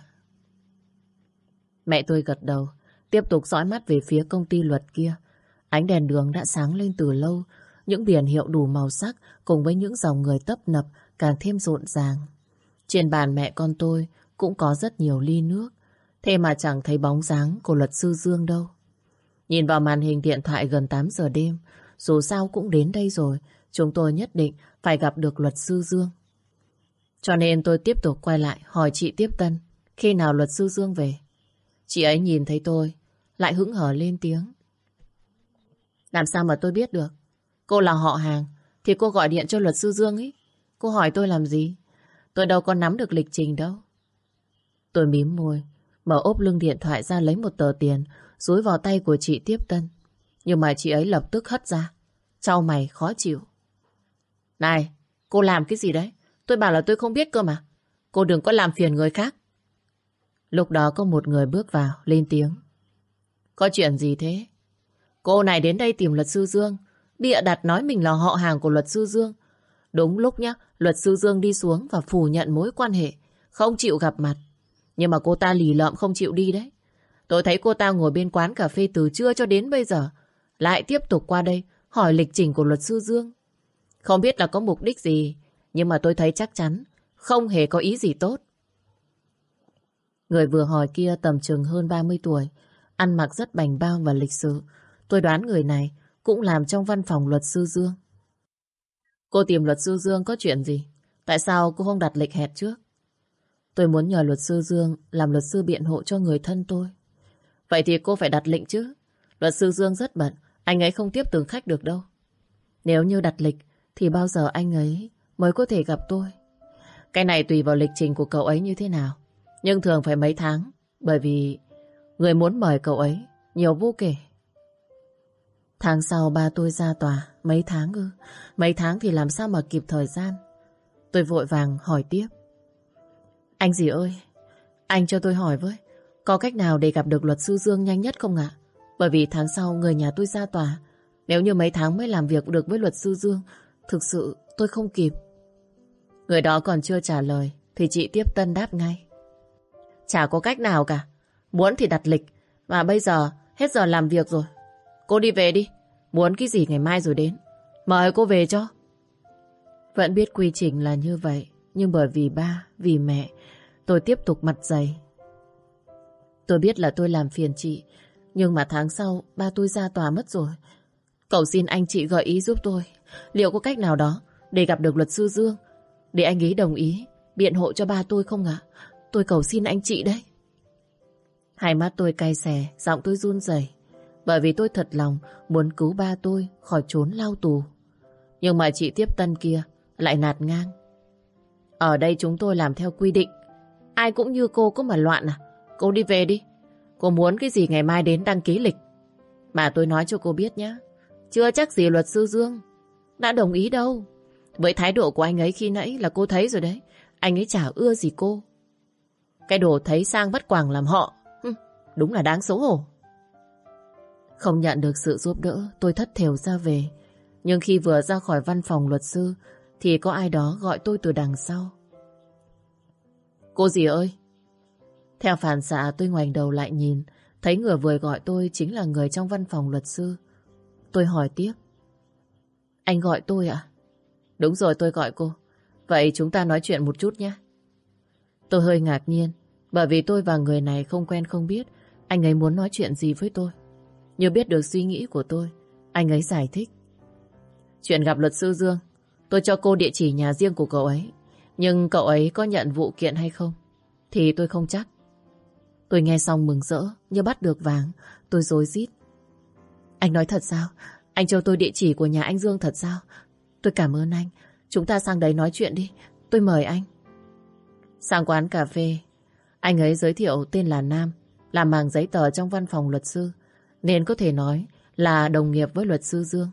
Mẹ tôi gật đầu, tiếp tục dõi mắt về phía công ty luật kia. Ánh đèn đường đã sáng lên từ lâu, những biển hiệu đủ màu sắc cùng với những dòng người tấp nập càng thêm rộn ràng. Trên bàn mẹ con tôi cũng có rất nhiều ly nước, thế mà chẳng thấy bóng dáng của luật sư Dương đâu. Nhìn vào màn hình điện thoại gần tám giờ đêm, dù sao cũng đến đây rồi, chúng tôi nhất định phải gặp được luật sư Dương. Cho nên tôi tiếp tục quay lại hỏi chị Tiếp Tân khi nào luật sư Dương về. Chị ấy nhìn thấy tôi, lại hững hờ lên tiếng. Làm sao mà tôi biết được? Cô là họ hàng, thì cô gọi điện cho luật sư Dương ấy. Cô hỏi tôi làm gì? Tôi đâu có nắm được lịch trình đâu. Tôi mím môi, mở ốp lưng điện thoại ra lấy một tờ tiền, dúi vào tay của chị Tiếp Tân. Nhưng mà chị ấy lập tức hất ra. Chau mày khó chịu. Này, cô làm cái gì đấy? Tôi bảo là tôi không biết cơ mà. Cô đừng có làm phiền người khác. Lúc đó có một người bước vào, lên tiếng. Có chuyện gì thế? Cô này đến đây tìm luật sư Dương, bịa đặt nói mình là họ hàng của luật sư Dương. Đúng lúc nhá, luật sư Dương đi xuống và phủ nhận mối quan hệ, không chịu gặp mặt. Nhưng mà cô ta lì lợm không chịu đi đấy. Tôi thấy cô ta ngồi bên quán cà phê từ trưa cho đến bây giờ, lại tiếp tục qua đây hỏi lịch trình của luật sư Dương. Không biết là có mục đích gì, nhưng mà tôi thấy chắc chắn không hề có ý gì tốt. Người vừa hỏi kia tầm chừng hơn ba mươi tuổi, ăn mặc rất bảnh bao và lịch sự. Tôi đoán người này cũng làm trong văn phòng luật sư Dương. Cô tìm luật sư Dương có chuyện gì? Tại sao cô không đặt lịch hẹn trước? Tôi muốn nhờ luật sư Dương làm luật sư biện hộ cho người thân tôi. Vậy thì cô phải đặt lịch chứ. Luật sư Dương rất bận, anh ấy không tiếp từng khách được đâu. Nếu như đặt lịch thì bao giờ anh ấy mới có thể gặp tôi? Cái này tùy vào lịch trình của cậu ấy như thế nào. Nhưng thường phải mấy tháng, bởi vì người muốn mời cậu ấy nhiều vô kể. Tháng sau ba tôi ra tòa. Mấy tháng ư? Mấy tháng thì làm sao mà kịp thời gian? Tôi vội vàng hỏi tiếp. Anh gì ơi, anh cho tôi hỏi với, có cách nào để gặp được luật sư Dương nhanh nhất không ạ? Bởi vì tháng sau người nhà tôi ra tòa. Nếu như mấy tháng mới làm việc được với luật sư Dương, thực sự tôi không kịp. Người đó còn chưa trả lời thì chị tiếp tân đáp ngay. Chả có cách nào cả. Muốn thì đặt lịch, mà bây giờ hết giờ làm việc rồi. Cô đi về đi, muốn cái gì ngày mai rồi đến. Mời cô về cho. Vẫn biết quy trình là như vậy, nhưng bởi vì ba, vì mẹ, tôi tiếp tục mặt dày. Tôi biết là tôi làm phiền chị, nhưng mà tháng sau ba tôi ra tòa mất rồi. Cầu xin anh chị gợi ý giúp tôi. Liệu có cách nào đó để gặp được luật sư Dương, để anh ấy đồng ý biện hộ cho ba tôi không ạ? Tôi cầu xin anh chị đấy. Hai mắt tôi cay xè, giọng tôi run rẩy, bởi vì tôi thật lòng muốn cứu ba tôi khỏi trốn lao tù. Nhưng mà chị tiếp tân kia lại nạt ngang. Ở đây chúng tôi làm theo quy định. Ai cũng như cô có mà loạn à? Cô đi về đi. Cô muốn cái gì ngày mai đến đăng ký lịch. Mà tôi nói cho cô biết nhé, chưa chắc gì luật sư Dương đã đồng ý đâu. Với thái độ của anh ấy khi nãy là cô thấy rồi đấy. Anh ấy chả ưa gì cô. Cái đồ thấy sang bắt quàng làm họ. Hừm, đúng là đáng xấu hổ. Không nhận được sự giúp đỡ, tôi thất thểu ra về. Nhưng khi vừa ra khỏi văn phòng luật sư thì có ai đó gọi tôi từ đằng sau. Cô gì ơi? Theo phản xạ tôi ngoảnh đầu lại nhìn, thấy người vừa gọi tôi chính là người trong văn phòng luật sư. Tôi hỏi tiếp. Anh gọi tôi ạ? Đúng rồi, tôi gọi cô. Vậy chúng ta nói chuyện một chút nhé. Tôi hơi ngạc nhiên, bởi vì tôi và người này không quen không biết anh ấy muốn nói chuyện gì với tôi. Như biết được suy nghĩ của tôi, anh ấy giải thích. Chuyện gặp luật sư Dương, tôi cho cô địa chỉ nhà riêng của cậu ấy. Nhưng cậu ấy có nhận vụ kiện hay không thì tôi không chắc. Tôi nghe xong mừng rỡ như bắt được vàng. Tôi rối rít. Anh nói thật sao? Anh cho tôi địa chỉ của nhà anh Dương thật sao? Tôi cảm ơn anh. Chúng ta sang đấy nói chuyện đi. Tôi mời anh. Sang quán cà phê, anh ấy giới thiệu tên là Nam, làm mảng giấy tờ trong văn phòng luật sư, nên có thể nói là đồng nghiệp với luật sư Dương.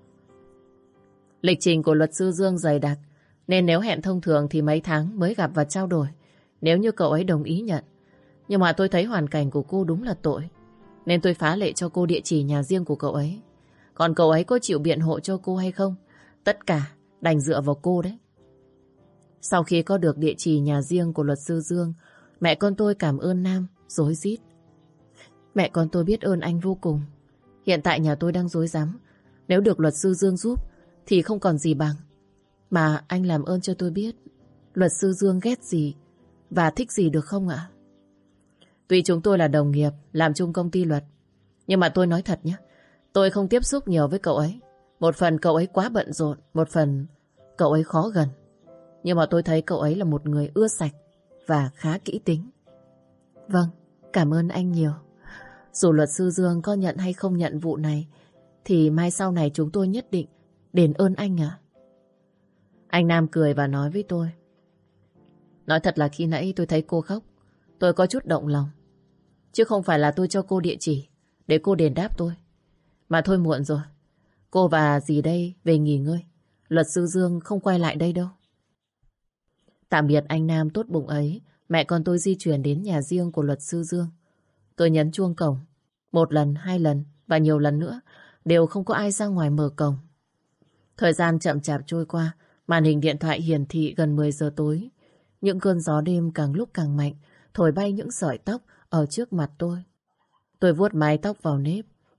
Lịch trình của luật sư Dương dày đặc, nên nếu hẹn thông thường thì mấy tháng mới gặp và trao đổi, nếu như cậu ấy đồng ý nhận. Nhưng mà tôi thấy hoàn cảnh của cô đúng là tội, nên tôi phá lệ cho cô địa chỉ nhà riêng của cậu ấy. Còn cậu ấy có chịu biện hộ cho cô hay không, tất cả đành dựa vào cô đấy. Sau khi có được địa chỉ nhà riêng của luật sư Dương, mẹ con tôi cảm ơn Nam, rối rít. Mẹ con tôi biết ơn anh vô cùng. Hiện tại nhà tôi đang rối rắm. Nếu được luật sư Dương giúp thì không còn gì bằng. Mà anh làm ơn cho tôi biết luật sư Dương ghét gì và thích gì được không ạ? Tuy chúng tôi là đồng nghiệp, làm chung công ty luật, nhưng mà tôi nói thật nhé, tôi không tiếp xúc nhiều với cậu ấy. Một phần cậu ấy quá bận rộn, một phần cậu ấy khó gần. Nhưng mà tôi thấy cậu ấy là một người ưa sạch và khá kỹ tính. Vâng, cảm ơn anh nhiều. Dù luật sư Dương có nhận hay không nhận vụ này, thì mai sau này chúng tôi nhất định đền ơn anh ạ. Anh Nam cười và nói với tôi. Nói thật là khi nãy tôi thấy cô khóc, tôi có chút động lòng. Chứ không phải là tôi cho cô địa chỉ để cô đền đáp tôi. Mà thôi muộn rồi. Cô và dì đây về nghỉ ngơi. Luật sư Dương không quay lại đây đâu. Tạm biệt anh Nam tốt bụng ấy, mẹ con tôi di chuyển đến nhà riêng của luật sư Dương. Tôi nhấn chuông cổng. Một lần, hai lần và nhiều lần nữa đều không có ai ra ngoài mở cổng. Thời gian chậm chạp trôi qua, màn hình điện thoại hiển thị gần mười giờ tối. Những cơn gió đêm càng lúc càng mạnh, thổi bay những sợi tóc ở trước mặt tôi. Tôi vuốt mái tóc vào nếp,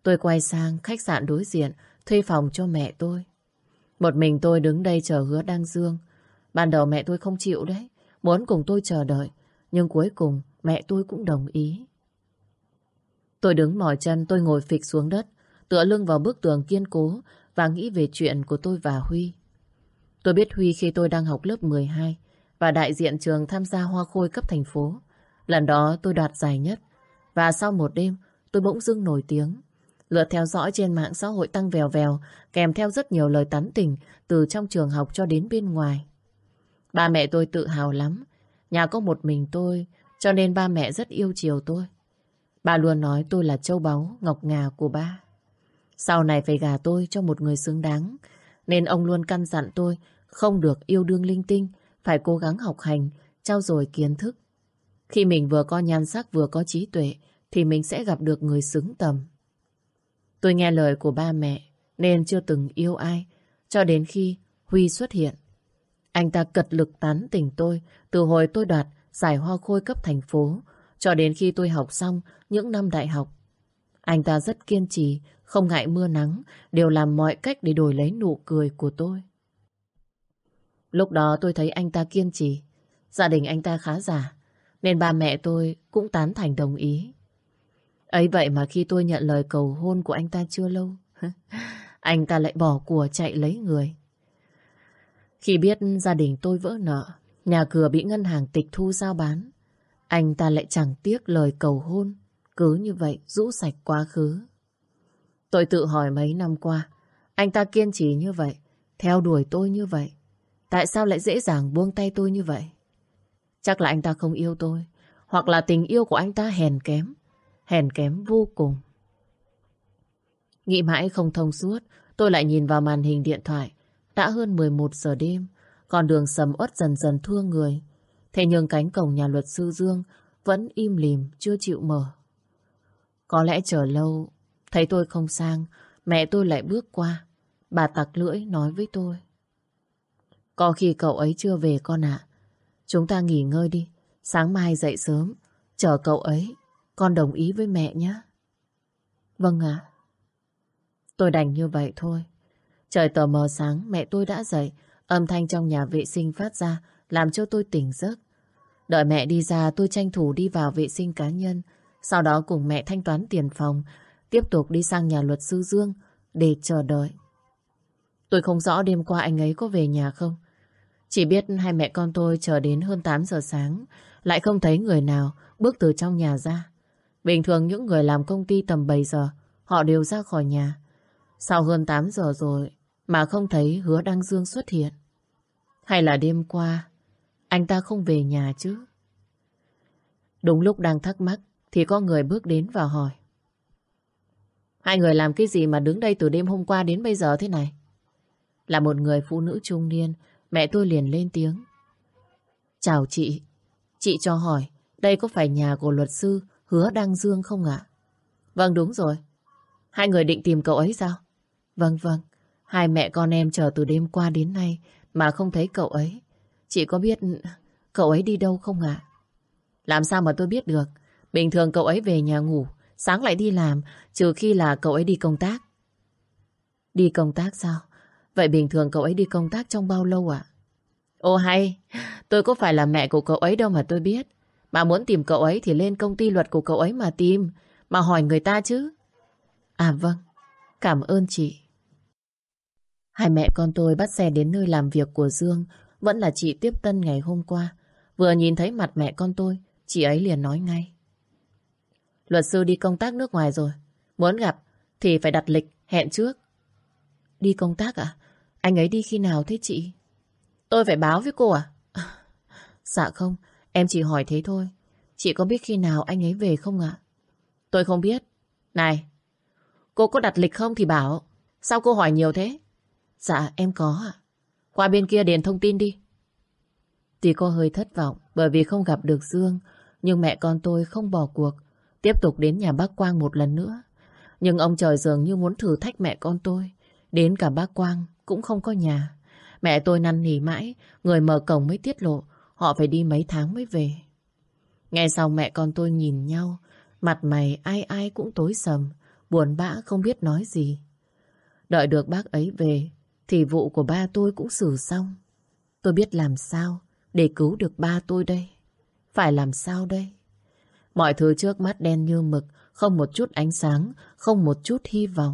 Tôi quay sang khách sạn đối diện, thuê phòng cho mẹ tôi. Một mình tôi đứng đây chờ Hứa Đăng Dương. Ban đầu mẹ tôi không chịu đấy, muốn cùng tôi chờ đợi, nhưng cuối cùng mẹ tôi cũng đồng ý. Tôi đứng mỏi chân, tôi ngồi phịch xuống đất, tựa lưng vào bức tường kiên cố và nghĩ về chuyện của tôi và Huy. Tôi biết Huy khi tôi đang học lớp mười hai và đại diện trường tham gia hoa khôi cấp thành phố. Lần đó tôi đoạt giải nhất và sau một đêm tôi bỗng dưng nổi tiếng. Lượt theo dõi trên mạng xã hội tăng vèo vèo, kèm theo rất nhiều lời tán tỉnh từ trong trường học cho đến bên ngoài. Ba mẹ tôi tự hào lắm. Nhà có một mình tôi, cho nên ba mẹ rất yêu chiều tôi. Ba luôn nói tôi là châu báu, ngọc ngà của ba. Sau này phải gả tôi cho một người xứng đáng, nên ông luôn căn dặn tôi không được yêu đương linh tinh, phải cố gắng học hành, trau dồi kiến thức. Khi mình vừa có nhan sắc vừa có trí tuệ, thì mình sẽ gặp được người xứng tầm. Tôi nghe lời của ba mẹ, nên chưa từng yêu ai, cho đến khi Huy xuất hiện. Anh ta cật lực tán tỉnh tôi từ hồi tôi đoạt giải hoa khôi cấp thành phố cho đến khi tôi học xong những năm đại học. Anh ta rất kiên trì, không ngại mưa nắng, đều làm mọi cách để đổi lấy nụ cười của tôi. Lúc đó tôi thấy anh ta kiên trì, gia đình anh ta khá giả, nên ba mẹ tôi cũng tán thành đồng ý. Ấy vậy mà khi tôi nhận lời cầu hôn của anh ta chưa lâu, anh ta lại bỏ của chạy lấy người. Khi biết gia đình tôi vỡ nợ, nhà cửa bị ngân hàng tịch thu giao bán, anh ta lại chẳng tiếc lời cầu hôn, cứ như vậy rũ sạch quá khứ. Tôi tự hỏi mấy năm qua, anh ta kiên trì như vậy, theo đuổi tôi như vậy, tại sao lại dễ dàng buông tay tôi như vậy? Chắc là anh ta không yêu tôi, hoặc là tình yêu của anh ta hèn kém, hèn kém vô cùng. Nghĩ mãi không thông suốt, tôi lại nhìn vào màn hình điện thoại. Đã hơn mười một giờ đêm, con đường sầm uất dần dần thưa người. Thế nhưng cánh cổng nhà luật sư Dương vẫn im lìm chưa chịu mở. Có lẽ chờ lâu, thấy tôi không sang, mẹ tôi lại bước qua. Bà tặc lưỡi nói với tôi: có khi cậu ấy chưa về con ạ. Chúng ta nghỉ ngơi đi, sáng mai dậy sớm, chờ cậu ấy. Con đồng ý với mẹ nhé. Vâng ạ. Tôi đành như vậy thôi. Trời tờ mờ sáng, mẹ tôi đã dậy. Âm thanh trong nhà vệ sinh phát ra làm cho tôi tỉnh giấc. Đợi mẹ đi ra, tôi tranh thủ đi vào vệ sinh cá nhân, sau đó cùng mẹ thanh toán tiền phòng, tiếp tục đi sang nhà luật sư Dương để chờ đợi. Tôi không rõ đêm qua anh ấy có về nhà không. Chỉ biết hai mẹ con tôi chờ đến hơn tám giờ sáng, lại không thấy người nào bước từ trong nhà ra. Bình thường những người làm công ty tầm bảy giờ, họ đều ra khỏi nhà. Sau hơn tám giờ rồi mà không thấy Hứa Đăng Dương xuất hiện. Hay là đêm qua anh ta không về nhà chứ? Đúng lúc đang thắc mắc thì có người bước đến và hỏi: hai người làm cái gì mà đứng đây từ đêm hôm qua đến bây giờ thế này? Là một người phụ nữ trung niên, mẹ tôi liền lên tiếng: chào chị, chị cho hỏi đây có phải nhà của luật sư Hứa Đăng Dương không ạ? Vâng, đúng rồi. Hai người định tìm cậu ấy sao? Vâng vâng, hai mẹ con em chờ từ đêm qua đến nay mà không thấy cậu ấy. Chị có biết cậu ấy đi đâu không ạ? Làm sao mà tôi biết được? Bình thường cậu ấy về nhà ngủ, sáng lại đi làm, trừ khi là cậu ấy đi công tác. Đi công tác sao? Vậy bình thường cậu ấy đi công tác trong bao lâu ạ? Ô hay, tôi có phải là mẹ của cậu ấy đâu mà tôi biết. Mà muốn tìm cậu ấy thì lên công ty luật của cậu ấy mà tìm, mà hỏi người ta chứ. À vâng, cảm ơn chị. Hai mẹ con tôi bắt xe đến nơi làm việc của Dương, vẫn là chị tiếp tân ngày hôm qua. Vừa nhìn thấy mặt mẹ con tôi, chị ấy liền nói ngay: luật sư đi công tác nước ngoài rồi, muốn gặp thì phải đặt lịch hẹn trước. Đi công tác à? Anh ấy đi khi nào thế chị? Tôi phải báo với cô à? Dạ không, em chỉ hỏi thế thôi. Chị có biết khi nào anh ấy về không ạ? Tôi không biết. Này, cô có đặt lịch không thì bảo. Sao cô hỏi nhiều thế? Dạ em có ạ. Qua bên kia điền thông tin đi. Tuy cô hơi thất vọng bởi vì không gặp được Dương, nhưng mẹ con tôi không bỏ cuộc, tiếp tục đến nhà bác Quang một lần nữa. Nhưng ông trời dường như muốn thử thách mẹ con tôi. Đến cả bác Quang cũng không có nhà. Mẹ tôi năn nỉ mãi, người mở cổng mới tiết lộ họ phải đi mấy tháng mới về. Nghe xong mẹ con tôi nhìn nhau, mặt mày ai ai cũng tối sầm. buồn bã không biết nói gì. Đợi được bác ấy về thì vụ của ba tôi cũng xử xong. Tôi biết làm sao để cứu được ba tôi đây. Phải làm sao đây? Mọi thứ trước mắt đen như mực, không một chút ánh sáng, không một chút hy vọng.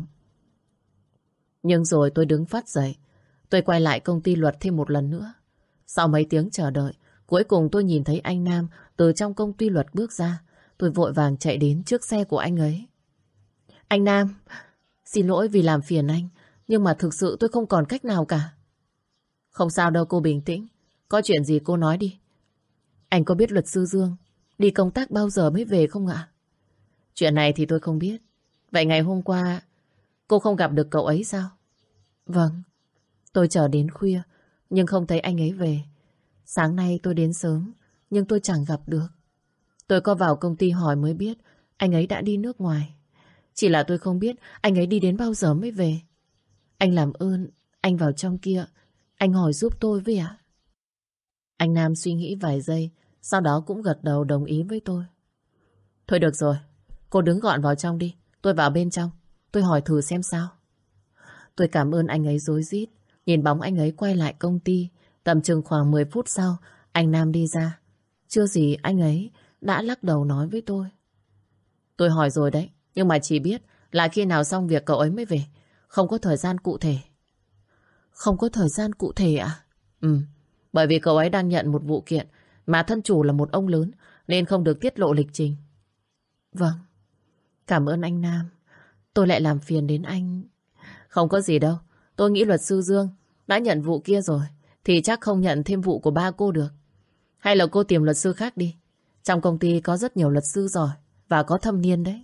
Nhưng rồi tôi đứng phát dậy. Tôi quay lại công ty luật thêm một lần nữa. Sau mấy tiếng chờ đợi, cuối cùng tôi nhìn thấy anh Nam từ trong công ty luật bước ra. Tôi vội vàng chạy đến trước xe của anh ấy. Anh Nam, xin lỗi vì làm phiền anh, nhưng mà thực sự tôi không còn cách nào cả. Không sao đâu, cô bình tĩnh. Có chuyện gì cô nói đi. Anh có biết luật sư Dương đi công tác bao giờ mới về không ạ? Chuyện này thì tôi không biết. Vậy ngày hôm qua cô không gặp được cậu ấy sao? Vâng, tôi chờ đến khuya nhưng không thấy anh ấy về. Sáng nay tôi đến sớm nhưng tôi chẳng gặp được. Tôi có vào công ty hỏi mới biết anh ấy đã đi nước ngoài. Chỉ là tôi không biết anh ấy đi đến bao giờ mới về. Anh làm ơn, anh vào trong kia, anh hỏi giúp tôi với ạ. Anh Nam suy nghĩ vài giây, sau đó cũng gật đầu đồng ý với tôi. Thôi được rồi, cô đứng gọn vào trong đi, tôi vào bên trong, tôi hỏi thử xem sao. Tôi cảm ơn anh ấy rối rít, nhìn bóng anh ấy quay lại công ty. Tầm chừng khoảng mười phút sau, anh Nam đi ra. Chưa gì anh ấy đã lắc đầu nói với tôi. Tôi hỏi rồi đấy, nhưng mà chỉ biết là khi nào xong việc cậu ấy mới về, không có thời gian cụ thể. Không có thời gian cụ thể ạ? Ừ, bởi vì cậu ấy đang nhận một vụ kiện mà thân chủ là một ông lớn nên không được tiết lộ lịch trình. Vâng, cảm ơn anh Nam. Tôi lại làm phiền đến anh. Không có gì đâu, tôi nghĩ luật sư Dương đã nhận vụ kia rồi thì chắc không nhận thêm vụ của ba cô được. Hay là cô tìm luật sư khác đi. Trong công ty có rất nhiều luật sư giỏi và có thâm niên đấy.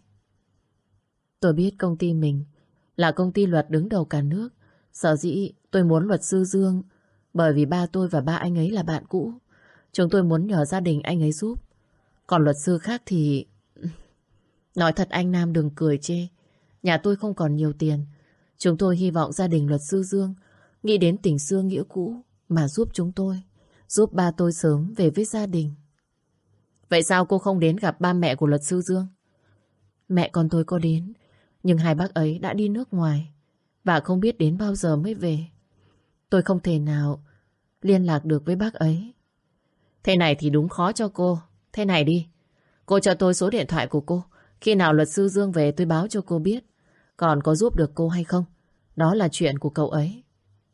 Tôi biết công ty mình là công ty luật đứng đầu cả nước. Sở dĩ tôi muốn luật sư Dương bởi vì ba tôi và ba anh ấy là bạn cũ. Chúng tôi muốn nhờ gia đình anh ấy giúp. Còn luật sư khác thì... Nói thật anh Nam đừng cười chê. Nhà tôi không còn nhiều tiền. Chúng tôi hy vọng gia đình luật sư Dương nghĩ đến tình xưa nghĩa cũ mà giúp chúng tôi. Giúp ba tôi sớm về với gia đình. Vậy sao cô không đến gặp ba mẹ của luật sư Dương? Mẹ con tôi có đến, nhưng hai bác ấy đã đi nước ngoài và không biết đến bao giờ mới về. Tôi không thể nào liên lạc được với bác ấy. Thế này thì đúng khó cho cô. Thế này đi, cô cho tôi số điện thoại của cô. Khi nào luật sư Dương về tôi báo cho cô biết. Còn có giúp được cô hay không, đó là chuyện của cậu ấy.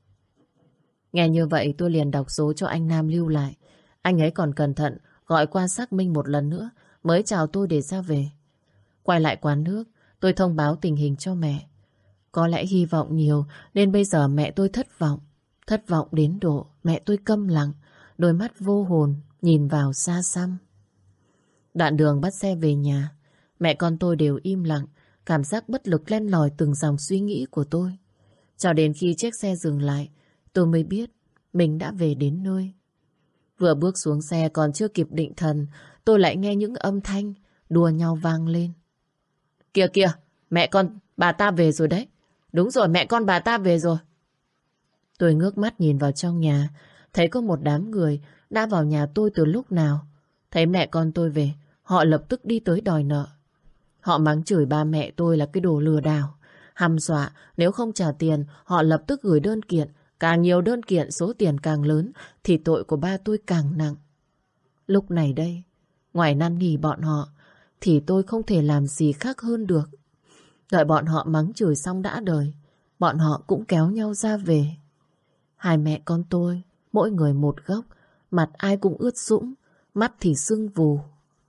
Nghe như vậy tôi liền đọc số cho anh Nam lưu lại. Anh ấy còn cẩn thận gọi qua xác minh một lần nữa mới chào tôi để ra về. Quay lại quán nước, tôi thông báo tình hình cho mẹ. Có lẽ hy vọng nhiều nên bây giờ mẹ tôi thất vọng. Thất vọng đến độ mẹ tôi câm lặng, đôi mắt vô hồn nhìn vào xa xăm. Đoạn đường bắt xe về nhà, mẹ con tôi đều im lặng, cảm giác bất lực len lỏi từng dòng suy nghĩ của tôi. Cho đến khi chiếc xe dừng lại, tôi mới biết mình đã về đến nơi. Vừa bước xuống xe còn chưa kịp định thần, tôi lại nghe những âm thanh đùa nhau vang lên. Kìa kìa, mẹ con bà ta về rồi đấy. Đúng rồi, mẹ con bà ta về rồi. Tôi ngước mắt nhìn vào trong nhà, thấy có một đám người đã vào nhà tôi từ lúc nào. Thấy mẹ con tôi về, họ lập tức đi tới đòi nợ. Họ mắng chửi ba mẹ tôi là cái đồ lừa đảo, hăm dọa nếu không trả tiền họ lập tức gửi đơn kiện. Càng nhiều đơn kiện số tiền càng lớn thì tội của ba tôi càng nặng. Lúc này đây, ngoài năn nỉ bọn họ thì tôi không thể làm gì khác hơn được. Đợi bọn họ mắng chửi xong đã đời, bọn họ cũng kéo nhau ra về. Hai mẹ con tôi, mỗi người một góc, mặt ai cũng ướt sũng, mắt thì sưng vù.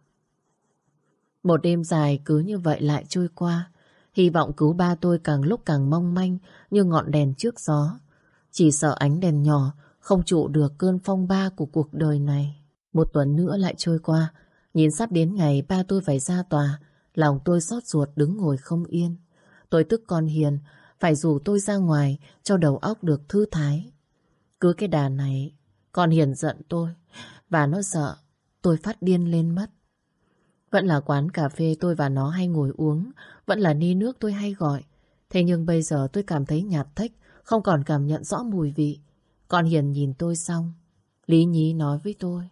Một đêm dài cứ như vậy lại trôi qua. Hy vọng cứu ba tôi càng lúc càng mong manh như ngọn đèn trước gió. Chỉ sợ ánh đèn nhỏ không trụ được cơn phong ba của cuộc đời này. Một tuần nữa lại trôi qua. Nhìn sắp đến ngày ba tôi phải ra tòa, lòng tôi xót ruột đứng ngồi không yên. Tôi tức con Hiền phải rủ tôi ra ngoài cho đầu óc được thư thái. Cứ cái đà này, con Hiền giận tôi và nó sợ tôi phát điên lên mất. Vẫn là quán cà phê tôi và nó hay ngồi uống, vẫn là ni nước tôi hay gọi. Thế nhưng bây giờ tôi cảm thấy nhạt thách, không còn cảm nhận rõ mùi vị. Con Hiền nhìn tôi xong, lý nhí nói với tôi.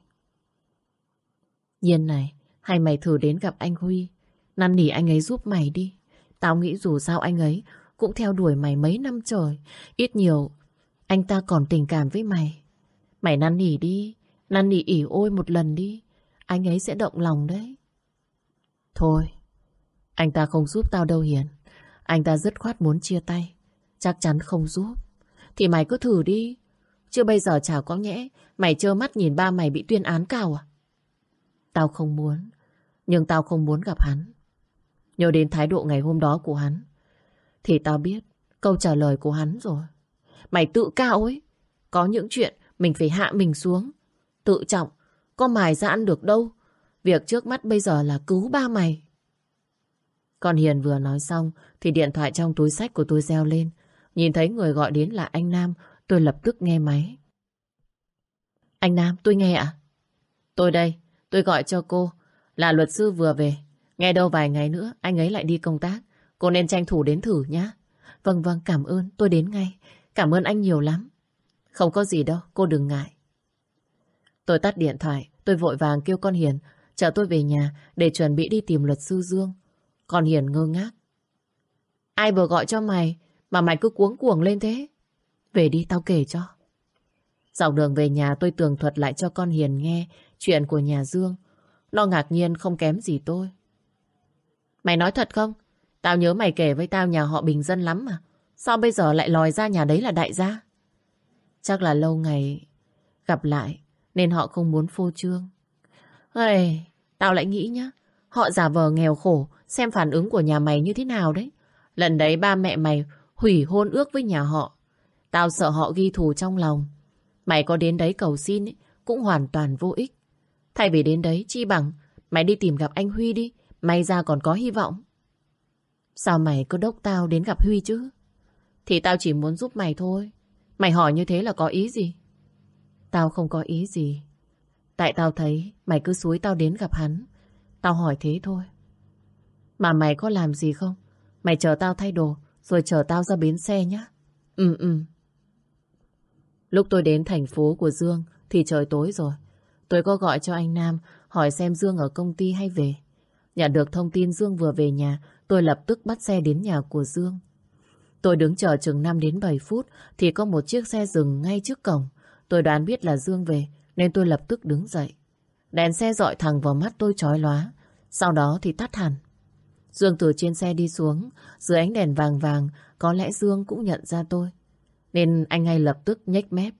Nhiên này, hay mày thử đến gặp anh Huy, năn nỉ anh ấy giúp mày đi. Tao nghĩ dù sao anh ấy cũng theo đuổi mày mấy năm trời. Ít nhiều, anh ta còn tình cảm với mày. Mày năn nỉ đi, năn nỉ ỉ ôi một lần đi. Anh ấy sẽ động lòng đấy. Thôi, anh ta không giúp tao đâu Hiền. Anh ta dứt khoát muốn chia tay. Chắc chắn không giúp. Thì mày cứ thử đi. Chứ bây giờ chả có nhẽ mày trơ mắt nhìn ba mày bị tuyên án cao à? Tao không muốn. Nhưng tao không muốn gặp hắn. Nhớ đến thái độ ngày hôm đó của hắn thì tao biết câu trả lời của hắn rồi. Mày tự cao ấy. Có những chuyện mình phải hạ mình xuống. Tự trọng. Có mài ra ăn được đâu. Việc trước mắt bây giờ là cứu ba mày. Con Hiền vừa nói xong thì điện thoại trong túi xách của tôi reo lên. Nhìn thấy người gọi đến là anh Nam, tôi lập tức nghe máy. Anh Nam, tôi nghe ạ. Tôi đây, tôi gọi cho cô. Là luật sư vừa về. Nghe đâu vài ngày nữa anh ấy lại đi công tác. Cô nên tranh thủ đến thử nhé. Vâng vâng, cảm ơn, tôi đến ngay. Cảm ơn anh nhiều lắm. Không có gì đâu, cô đừng ngại. Tôi tắt điện thoại, tôi vội vàng kêu con Hiền chở tôi về nhà để chuẩn bị đi tìm luật sư Dương. Con Hiền ngơ ngác. Ai vừa gọi cho mày mà mày cứ cuống cuồng lên thế? Về đi, tao kể cho. Dọc đường về nhà tôi tường thuật lại cho con Hiền nghe chuyện của nhà Dương. Nó ngạc nhiên không kém gì tôi. Mày nói thật không? Tao nhớ mày kể với tao nhà họ bình dân lắm mà. Sao bây giờ lại lòi ra nhà đấy là đại gia? Chắc là lâu ngày gặp lại nên họ không muốn phô trương. Ê, tao lại nghĩ nhá, họ giả vờ nghèo khổ xem phản ứng của nhà mày như thế nào đấy. Lần đấy ba mẹ mày hủy hôn ước với nhà họ. Tao sợ họ ghi thù trong lòng. Mày có đến đấy cầu xin ấy, cũng hoàn toàn vô ích. Thay vì đến đấy chi bằng mày đi tìm gặp anh Huy đi. May ra còn có hy vọng. Sao mày cứ đốc tao đến gặp Huy chứ? Thì tao chỉ muốn giúp mày thôi. Mày hỏi như thế là có ý gì? Tao không có ý gì. Tại tao thấy mày cứ xúi tao đến gặp hắn. Tao hỏi thế thôi. Mà mày có làm gì không? Mày chờ tao thay đồ rồi chờ tao ra bến xe nhé. Ừ ừ. Lúc tôi đến thành phố của Dương thì trời tối rồi. Tôi có gọi cho anh Nam hỏi xem Dương ở công ty hay về. Nhận được thông tin Dương vừa về nhà, tôi lập tức bắt xe đến nhà của Dương. Tôi đứng chờ chừng năm đến bảy phút thì có một chiếc xe dừng ngay trước cổng. Tôi đoán biết là Dương về nên tôi lập tức đứng dậy. Đèn xe dọi thẳng vào mắt tôi chói lóa. Sau đó thì tắt hẳn. Dương từ trên xe đi xuống. Dưới ánh đèn vàng vàng, có lẽ Dương cũng nhận ra tôi. Nên anh ngay lập tức nhếch mép.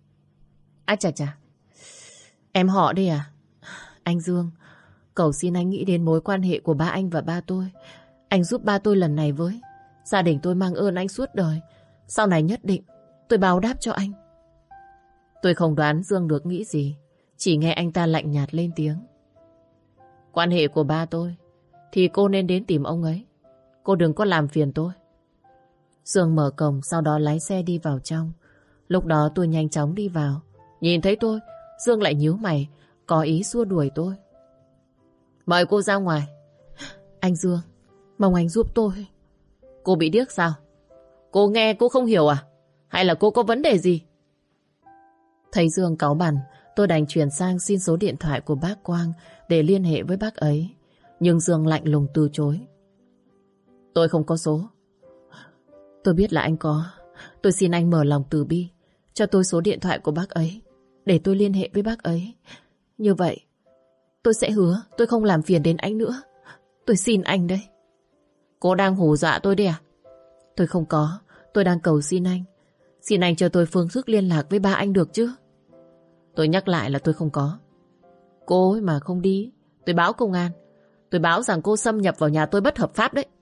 À chà chà, em họ đây à? Anh Dương, cầu xin anh nghĩ đến mối quan hệ của ba anh và ba tôi. Anh giúp ba tôi lần này với. Gia đình tôi mang ơn anh suốt đời. Sau này nhất định tôi báo đáp cho anh. Tôi không đoán Dương được nghĩ gì. Chỉ nghe anh ta lạnh nhạt lên tiếng. Quan hệ của ba tôi thì cô nên đến tìm ông ấy. Cô đừng có làm phiền tôi. Dương mở cổng, sau đó lái xe đi vào trong. Lúc đó tôi nhanh chóng đi vào. Nhìn thấy tôi, Dương lại nhíu mày, có ý xua đuổi tôi. Mời cô ra ngoài. Anh Dương, mong anh giúp tôi. Cô bị điếc sao? Cô nghe cô không hiểu à? Hay là cô có vấn đề gì? Thấy Dương cáu bẳn, tôi đành chuyển sang xin số điện thoại của bác Quang để liên hệ với bác ấy. Nhưng Dương lạnh lùng từ chối. Tôi không có số. Tôi biết là anh có. Tôi xin anh mở lòng từ bi, cho tôi số điện thoại của bác ấy để tôi liên hệ với bác ấy. Như vậy tôi sẽ hứa tôi không làm phiền đến anh nữa. Tôi xin anh đấy. Cô đang hù dọa tôi đấy à? Tôi không có. Tôi đang cầu xin anh. Xin anh cho tôi phương thức liên lạc với ba anh được chứ? Tôi nhắc lại là tôi không có. Cô ấy mà không đi, tôi báo công an. Tôi báo rằng cô xâm nhập vào nhà tôi bất hợp pháp đấy.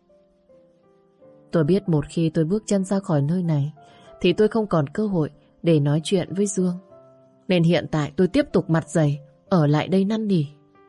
Tôi biết một khi tôi bước chân ra khỏi nơi này thì tôi không còn cơ hội để nói chuyện với Dương. Nên hiện tại tôi tiếp tục mặt dày ở lại đây năn nỉ.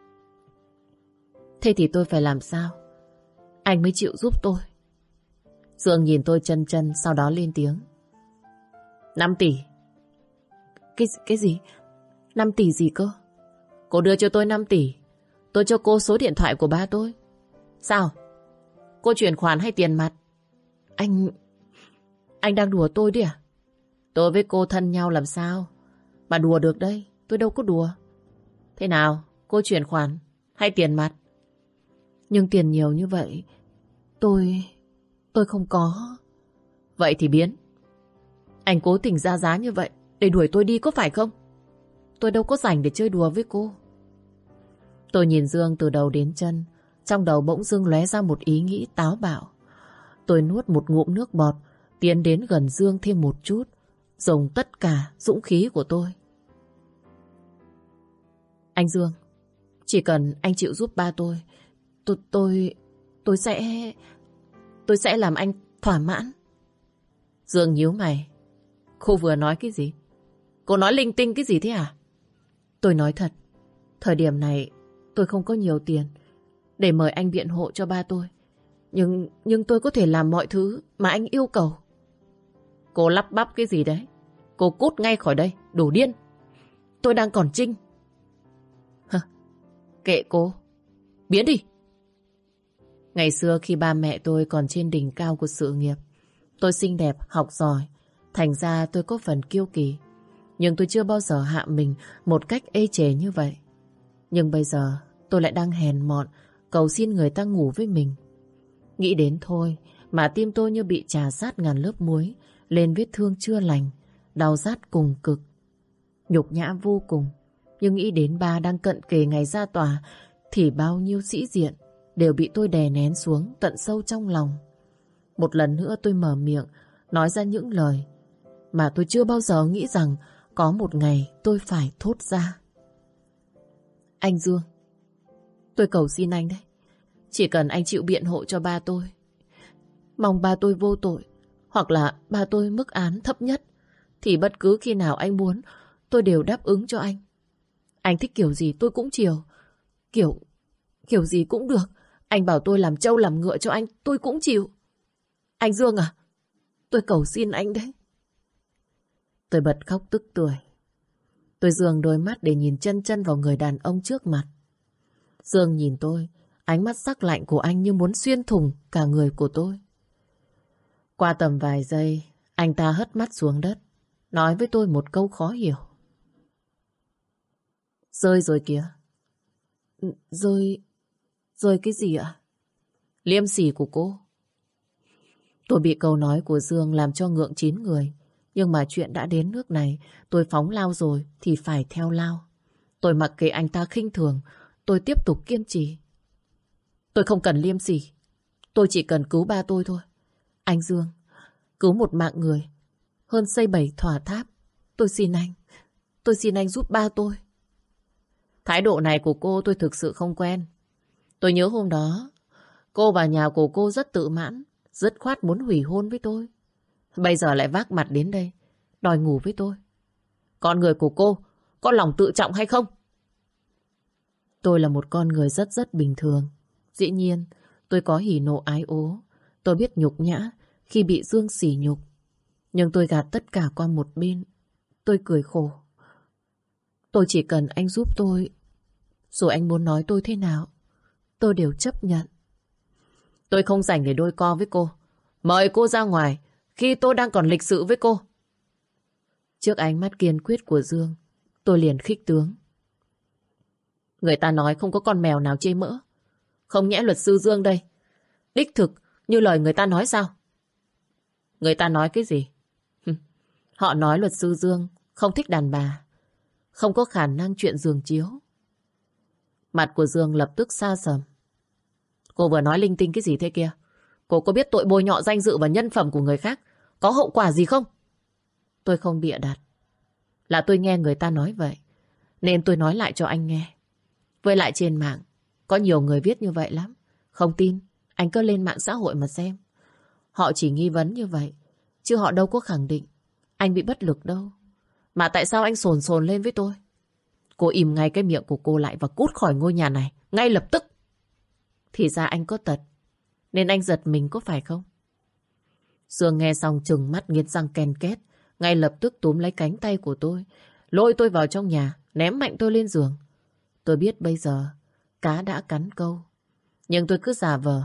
Thế thì tôi phải làm sao anh mới chịu giúp tôi? Dương nhìn tôi chân chân, sau đó lên tiếng. năm tỷ. Cái, cái gì? năm tỷ gì cơ? Cô đưa cho tôi năm tỷ, tôi cho cô số điện thoại của ba tôi. Sao? Cô chuyển khoản hay tiền mặt? Anh... Anh đang đùa tôi đi à? Tôi với cô thân nhau làm sao mà đùa được đây? Tôi đâu có đùa. Thế nào? Cô chuyển khoản hay tiền mặt? Nhưng tiền nhiều như vậy tôi... tôi không có. Vậy thì biến. Anh cố tình ra giá như vậy để đuổi tôi đi có phải không? Tôi đâu có rảnh để chơi đùa với cô. Tôi nhìn Dương từ đầu đến chân. Trong đầu bỗng dưng lóe ra một ý nghĩ táo bạo. Tôi nuốt một ngụm nước bọt, tiến đến gần Dương thêm một chút, dùng tất cả dũng khí của tôi. Anh Dương, chỉ cần anh chịu giúp ba tôi, tôi, tôi, tôi sẽ, tôi sẽ làm anh thỏa mãn. Dương nhíu mày. Cô vừa nói cái gì? Cô nói linh tinh cái gì thế à? Tôi nói thật, thời điểm này tôi không có nhiều tiền để mời anh biện hộ cho ba tôi. Nhưng, nhưng tôi có thể làm mọi thứ mà anh yêu cầu. Cô lắp bắp cái gì đấy? Cô cút ngay khỏi đây, đủ điên. Tôi đang còn Trinh. Hả? Kệ cô. Biến đi. Ngày xưa khi ba mẹ tôi còn trên đỉnh cao của sự nghiệp, tôi xinh đẹp, học giỏi, thành ra tôi có phần kiêu kỳ. Nhưng tôi chưa bao giờ hạ mình một cách ê chề như vậy. Nhưng bây giờ tôi lại đang hèn mọn, cầu xin người ta ngủ với mình. Nghĩ đến thôi mà tim tôi như bị trà sát ngàn lớp muối lên vết thương chưa lành, đau rát cùng cực, nhục nhã vô cùng. Nhưng nghĩ đến ba đang cận kề ngày ra tòa thì bao nhiêu sĩ diện đều bị tôi đè nén xuống tận sâu trong lòng. Một lần nữa tôi mở miệng nói ra những lời mà tôi chưa bao giờ nghĩ rằng có một ngày tôi phải thốt ra. Anh Dương, tôi cầu xin anh đấy. Chỉ cần anh chịu biện hộ cho ba tôi. Mong ba tôi vô tội, hoặc là ba tôi mức án thấp nhất, thì bất cứ khi nào anh muốn tôi đều đáp ứng cho anh. Anh thích kiểu gì tôi cũng chiều. Kiểu, kiểu gì cũng được. Anh bảo tôi làm trâu làm ngựa cho anh, tôi cũng chịu. Anh Dương à, tôi cầu xin anh đấy. Tôi bật khóc tức tưởi. Tôi dường đôi mắt để nhìn chân chân vào người đàn ông trước mặt. Dương nhìn tôi, ánh mắt sắc lạnh của anh như muốn xuyên thủng cả người của tôi. Qua tầm vài giây, anh ta hất mắt xuống đất, nói với tôi một câu khó hiểu. Rơi rồi kìa. Rơi... Rơi cái gì ạ? Liêm sỉ của cô. Tôi bị câu nói của Dương làm cho ngượng chín người. Nhưng mà chuyện đã đến nước này, tôi phóng lao rồi thì phải theo lao. Tôi mặc kệ anh ta khinh thường, tôi tiếp tục kiên trì. Tôi không cần liêm sỉ, tôi chỉ cần cứu ba tôi thôi. Anh Dương, cứu một mạng người hơn xây bảy tòa tháp. Tôi xin anh, tôi xin anh giúp ba tôi. Thái độ này của cô tôi thực sự không quen. Tôi nhớ hôm đó cô vào nhà của cô rất tự mãn, dứt khoát muốn hủy hôn với tôi. Bây giờ lại vác mặt đến đây đòi ngủ với tôi. Con người của cô có lòng tự trọng hay không? Tôi là một con người rất rất bình thường. Dĩ nhiên tôi có hỉ nộ ái ố. Tôi biết nhục nhã khi bị Dương sỉ nhục. Nhưng tôi gạt tất cả qua một bên. Tôi cười khổ. Tôi chỉ cần anh giúp tôi, rồi anh muốn nói tôi thế nào, tôi đều chấp nhận. Tôi không rảnh để đôi co với cô. Mời cô ra ngoài khi tôi đang còn lịch sự với cô. Trước ánh mắt kiên quyết của Dương, tôi liền khích tướng. Người ta nói không có con mèo nào chê mỡ. Không nhẽ luật sư Dương đây đích thực như lời người ta nói sao? Người ta nói cái gì? Họ nói luật sư Dương không thích đàn bà, không có khả năng chuyện giường chiếu. Mặt của Dương lập tức xa sầm. Cô vừa nói linh tinh cái gì thế kia? Cô có biết tội bôi nhọ danh dự và nhân phẩm của người khác có hậu quả gì không? Tôi không bịa đặt, là tôi nghe người ta nói vậy, nên tôi nói lại cho anh nghe. Với lại trên mạng có nhiều người viết như vậy lắm. Không tin, anh cứ lên mạng xã hội mà xem. Họ chỉ nghi vấn như vậy, chứ họ đâu có khẳng định anh bị bất lực đâu. Mà tại sao anh sồn sồn lên với tôi? Cô im ngay cái miệng của cô lại và cút khỏi ngôi nhà này ngay lập tức. Thì ra anh có tật, nên anh giật mình có phải không? Dương nghe xong trừng mắt nghiến răng ken két, ngay lập tức túm lấy cánh tay của tôi, lôi tôi vào trong nhà, ném mạnh tôi lên giường. Tôi biết bây giờ cá đã cắn câu, nhưng tôi cứ giả vờ.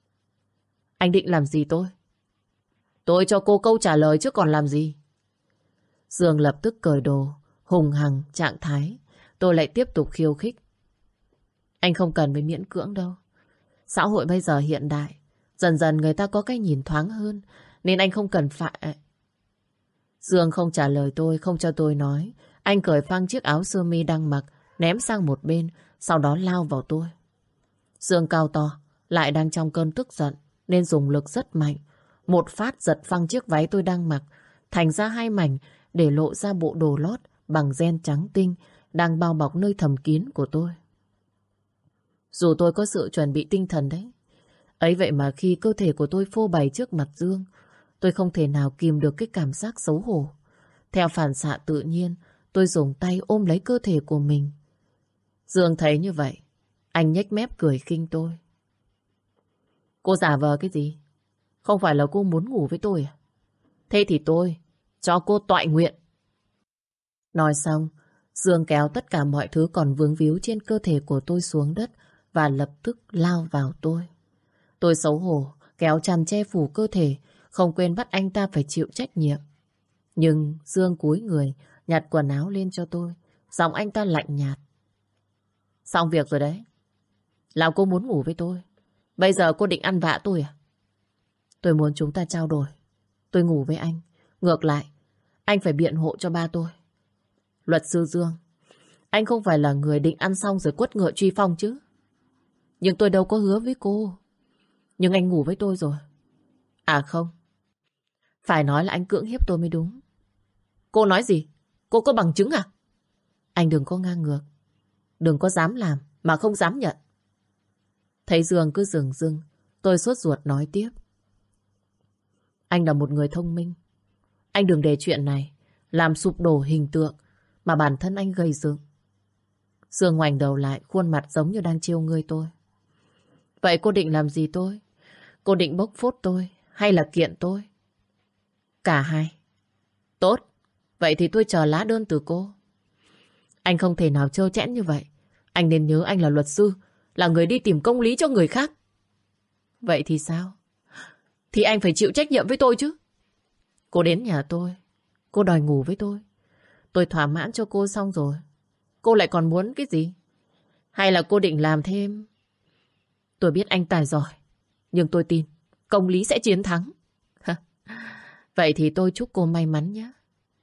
Anh định làm gì tôi? Tôi cho cô câu trả lời chứ còn làm gì. Dương lập tức cởi đồ, hùng hằng trạng thái. Tôi lại tiếp tục khiêu khích. Anh không cần phải miễn cưỡng đâu. Xã hội bây giờ hiện đại, Dần dần người ta có cái nhìn thoáng hơn, nên anh không cần phải... Dương không trả lời tôi, không cho tôi nói. Anh cởi phăng chiếc áo sơ mi đang mặc, ném sang một bên, sau đó lao vào tôi. Dương cao to, lại đang trong cơn tức giận, nên dùng lực rất mạnh. Một phát giật phăng chiếc váy tôi đang mặc, thành ra hai mảnh để lộ ra bộ đồ lót bằng ren trắng tinh đang bao bọc nơi thầm kín của tôi. Dù tôi có sự chuẩn bị tinh thần đấy, ấy vậy mà khi cơ thể của tôi phô bày trước mặt Dương, tôi không thể nào kìm được cái cảm giác xấu hổ. Theo phản xạ tự nhiên, tôi dùng tay ôm lấy cơ thể của mình. Dương thấy như vậy, anh nhếch mép cười khinh tôi. Cô giả vờ cái gì? Không phải là cô muốn ngủ với tôi à? Thế thì tôi cho cô toại nguyện. Nói xong, Dương kéo tất cả mọi thứ còn vướng víu trên cơ thể của tôi xuống đất và lập tức lao vào tôi. Tôi xấu hổ, kéo chăn che phủ cơ thể, không quên bắt anh ta phải chịu trách nhiệm. Nhưng Dương cúi người, nhặt quần áo lên cho tôi, giọng anh ta lạnh nhạt. Xong việc rồi đấy. Là cô muốn ngủ với tôi. Bây giờ cô định ăn vạ tôi à? Tôi muốn chúng ta trao đổi. Tôi ngủ với anh. Ngược lại, anh phải biện hộ cho ba tôi. Luật sư Dương, anh không phải là người định ăn xong rồi quất ngựa truy phong chứ? Nhưng tôi đâu có hứa với cô. Nhưng anh ngủ với tôi rồi. À không, phải nói là anh cưỡng hiếp tôi mới đúng. Cô nói gì? Cô có bằng chứng à? Anh đừng có ngang ngược. Đừng có dám làm mà không dám nhận. Thấy Dương cứ dừng dưng, tôi sốt ruột nói tiếp. Anh là một người thông minh. Anh đừng để chuyện này làm sụp đổ hình tượng mà bản thân anh gây dựng. Dương ngoảnh đầu lại, khuôn mặt giống như đang trêu ngươi tôi. Vậy cô định làm gì tôi? Cô định bốc phốt tôi hay là kiện tôi? Cả hai. Tốt, vậy thì tôi chờ lá đơn từ cô. Anh không thể nào trơ trẽn như vậy. Anh nên nhớ anh là luật sư, là người đi tìm công lý cho người khác. Vậy thì sao? Thì anh phải chịu trách nhiệm với tôi chứ. Cô đến nhà tôi, cô đòi ngủ với tôi. Tôi thỏa mãn cho cô xong rồi. Cô lại còn muốn cái gì? Hay là cô định làm thêm? Tôi biết anh tài giỏi, nhưng tôi tin công lý sẽ chiến thắng. Vậy thì tôi chúc cô may mắn nhé.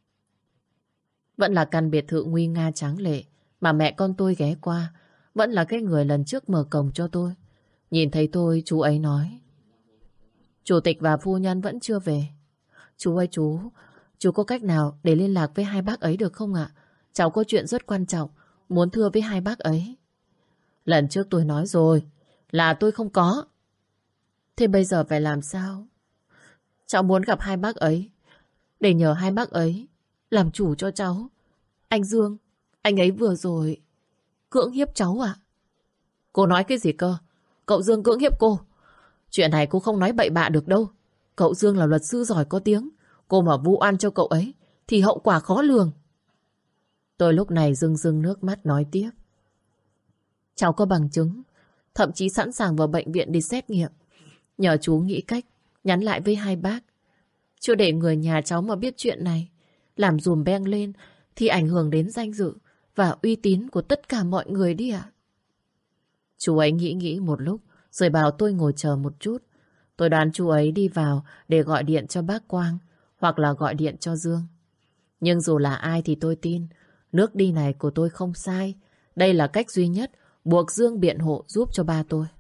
Vẫn là căn biệt thự nguy nga tráng lệ mà mẹ con tôi ghé qua. Vẫn là cái người lần trước mở cổng cho tôi. Nhìn thấy tôi, chú ấy nói. Chủ tịch và phu nhân vẫn chưa về. Chú ơi chú, chú có cách nào để liên lạc với hai bác ấy được không ạ? Cháu có chuyện rất quan trọng, muốn thưa với hai bác ấy. Lần trước tôi nói rồi, là tôi không có. Thế bây giờ phải làm sao? Cháu muốn gặp hai bác ấy, để nhờ hai bác ấy làm chủ cho cháu. Anh Dương, anh ấy vừa rồi cưỡng hiếp cháu ạ. Cô nói cái gì cơ? Cậu Dương cưỡng hiếp cô? Chuyện này cô không nói bậy bạ được đâu. Cậu Dương là luật sư giỏi có tiếng. Cô mà vu oan cho cậu ấy thì hậu quả khó lường. Tôi lúc này rưng rưng nước mắt nói tiếp. Cháu có bằng chứng, thậm chí sẵn sàng vào bệnh viện đi xét nghiệm. Nhờ chú nghĩ cách nhắn lại với hai bác. Chưa để người nhà cháu mà biết chuyện này, làm dùm beng lên thì ảnh hưởng đến danh dự và uy tín của tất cả mọi người đi ạ. Chú ấy nghĩ nghĩ một lúc rồi bảo tôi ngồi chờ một chút. Tôi đoán chú ấy đi vào để gọi điện cho bác Quang hoặc là gọi điện cho Dương. Nhưng dù là ai thì tôi tin nước đi này của tôi không sai. Đây là cách duy nhất buộc Dương biện hộ giúp cho ba tôi.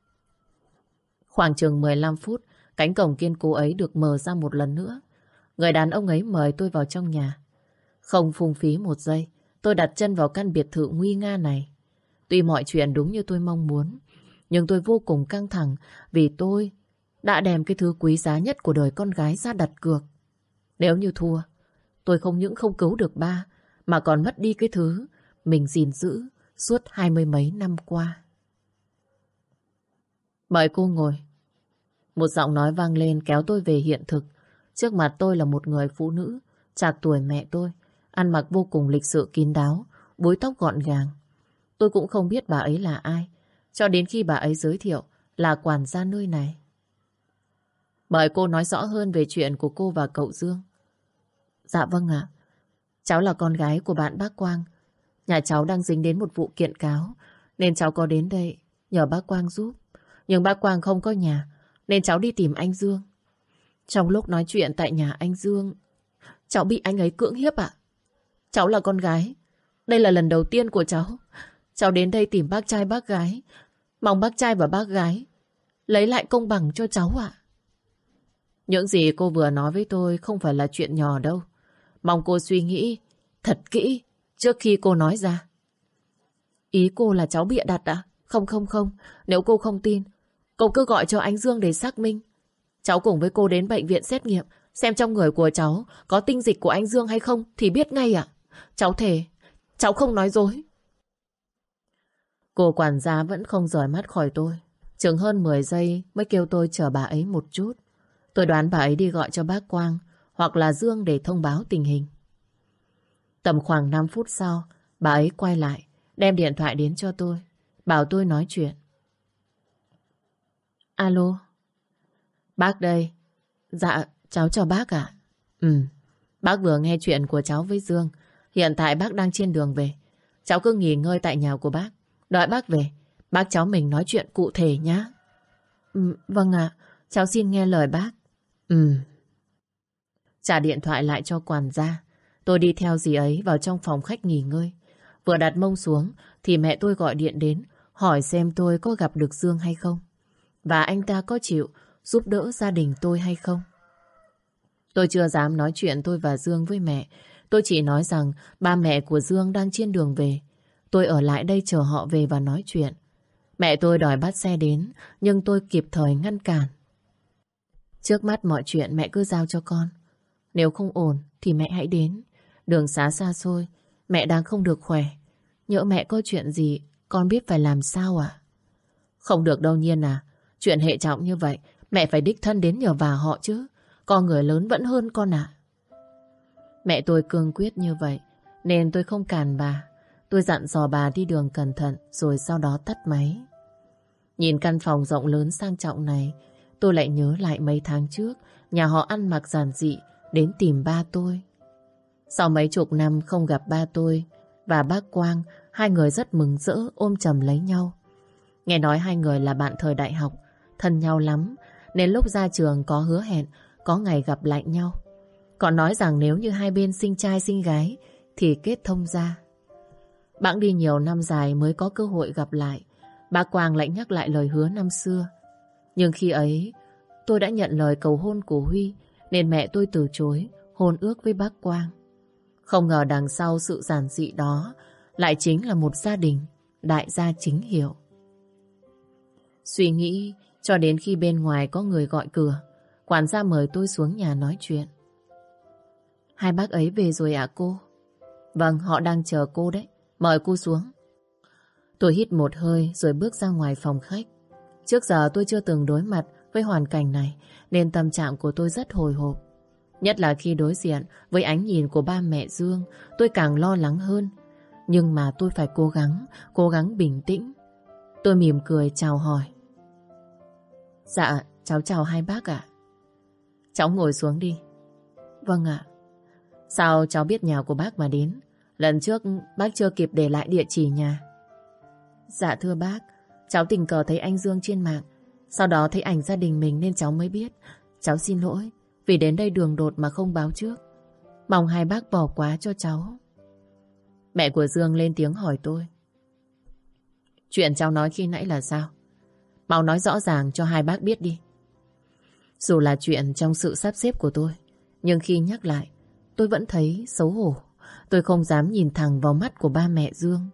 Khoảng chừng mười lăm phút, cánh cổng kiên cố ấy được mở ra một lần nữa. Người đàn ông ấy mời tôi vào trong nhà. Không phung phí một giây, tôi đặt chân vào căn biệt thự nguy nga này. Tuy mọi chuyện đúng như tôi mong muốn, nhưng tôi vô cùng căng thẳng vì tôi đã đem cái thứ quý giá nhất của đời con gái ra đặt cược. Nếu như thua, tôi không những không cứu được ba, mà còn mất đi cái thứ mình gìn giữ suốt hai mươi mấy năm qua. Mời cô ngồi. Một giọng nói vang lên kéo tôi về hiện thực. Trước mặt tôi là một người phụ nữ trạc tuổi mẹ tôi, ăn mặc vô cùng lịch sự kín đáo, búi tóc gọn gàng. Tôi cũng không biết bà ấy là ai, cho đến khi bà ấy giới thiệu là quản gia nơi này. Mời cô nói rõ hơn về chuyện của cô và cậu Dương. Dạ vâng ạ. Cháu là con gái của bạn bác Quang. Nhà cháu đang dính đến một vụ kiện cáo, nên cháu có đến đây nhờ bác Quang giúp. Nhưng bác Quang không có nhà, nên cháu đi tìm anh Dương. Trong lúc nói chuyện tại nhà anh Dương, cháu bị anh ấy cưỡng hiếp ạ. Cháu là con gái. Đây là lần đầu tiên của cháu. Cháu đến đây tìm bác trai bác gái. Mong bác trai và bác gái lấy lại công bằng cho cháu ạ. Những gì cô vừa nói với tôi không phải là chuyện nhỏ đâu. Mong cô suy nghĩ thật kỹ trước khi cô nói ra. Ý cô là cháu bịa đặt ạ? Không không không. Nếu cô không tin, cô cứ gọi cho anh Dương để xác minh. Cháu cùng với cô đến bệnh viện xét nghiệm, xem trong người của cháu có tinh dịch của anh Dương hay không thì biết ngay ạ. Cháu thề, cháu không nói dối. Cô quản gia vẫn không rời mắt khỏi tôi. Chừng hơn mười giây mới kêu tôi chờ bà ấy một chút. Tôi đoán bà ấy đi gọi cho bác Quang hoặc là Dương để thông báo tình hình. Tầm khoảng năm phút sau, bà ấy quay lại, đem điện thoại đến cho tôi, bảo tôi nói chuyện. Alo, bác đây. Dạ, cháu chào bác ạ. Ừ, bác vừa nghe chuyện của cháu với Dương. Hiện tại bác đang trên đường về. Cháu cứ nghỉ ngơi tại nhà của bác. Đợi bác về, bác cháu mình nói chuyện cụ thể nhá. Ừ, vâng ạ, cháu xin nghe lời bác. Ừ. Trả điện thoại lại cho quản gia. Tôi đi theo dì ấy vào trong phòng khách nghỉ ngơi. Vừa đặt mông xuống thì mẹ tôi gọi điện đến, hỏi xem tôi có gặp được Dương hay không, và anh ta có chịu giúp đỡ gia đình tôi hay không. Tôi chưa dám nói chuyện tôi và Dương với mẹ. Tôi chỉ nói rằng ba mẹ của Dương đang trên đường về. Tôi ở lại đây chờ họ về và nói chuyện. Mẹ tôi đòi bắt xe đến, nhưng tôi kịp thời ngăn cản. Trước mắt mọi chuyện mẹ cứ giao cho con. Nếu không ổn thì mẹ hãy đến. Đường xá xa xôi, mẹ đang không được khỏe. Nhỡ mẹ có chuyện gì, con biết phải làm sao à? Không được đâu Nhiên à. Chuyện hệ trọng như vậy, mẹ phải đích thân đến nhờ vả họ chứ. Con người lớn vẫn hơn con ạ. Mẹ tôi cương quyết như vậy, nên tôi không cản bà. Tôi dặn dò bà đi đường cẩn thận, rồi sau đó tắt máy. Nhìn căn phòng rộng lớn sang trọng này, tôi lại nhớ lại mấy tháng trước, nhà họ ăn mặc giản dị, đến tìm ba tôi. Sau mấy chục năm không gặp ba tôi và bác Quang, hai người rất mừng rỡ ôm chầm lấy nhau. Nghe nói hai người là bạn thời đại học, thân nhau lắm, nên lúc ra trường có hứa hẹn có ngày gặp lại nhau. Còn nói rằng nếu như hai bên sinh trai sinh gái thì kết thông gia. Bẵng đi nhiều năm dài mới có cơ hội gặp lại. Bác Quang lại nhắc lại lời hứa năm xưa. Nhưng khi ấy tôi đã nhận lời cầu hôn của Huy, nên mẹ tôi từ chối hôn ước với bác Quang. Không ngờ đằng sau sự giản dị đó lại chính là một gia đình đại gia chính hiệu. Suy nghĩ cho đến khi bên ngoài có người gọi cửa. Quản gia mời tôi xuống nhà nói chuyện. Hai bác ấy về rồi ạ cô? Vâng, họ đang chờ cô đấy. Mời cô xuống. Tôi hít một hơi rồi bước ra ngoài phòng khách. Trước giờ tôi chưa từng đối mặt với hoàn cảnh này, nên tâm trạng của tôi rất hồi hộp. Nhất là khi đối diện với ánh nhìn của ba mẹ Dương, tôi càng lo lắng hơn. Nhưng mà tôi phải cố gắng, cố gắng bình tĩnh. Tôi mỉm cười chào hỏi. Dạ, cháu chào hai bác ạ. Cháu ngồi xuống đi. Vâng ạ. Sao cháu biết nhà của bác mà đến? Lần trước bác chưa kịp để lại địa chỉ nhà. Dạ thưa bác, cháu tình cờ thấy anh Dương trên mạng. Sau đó thấy ảnh gia đình mình nên cháu mới biết. Cháu xin lỗi vì đến đây đường đột mà không báo trước. Mong hai bác bỏ qua cho cháu. Mẹ của Dương lên tiếng hỏi tôi. Chuyện cháu nói khi nãy là sao? Mau nói rõ ràng cho hai bác biết đi. Dù là chuyện trong sự sắp xếp của tôi, nhưng khi nhắc lại, tôi vẫn thấy xấu hổ. Tôi không dám nhìn thẳng vào mắt của ba mẹ Dương.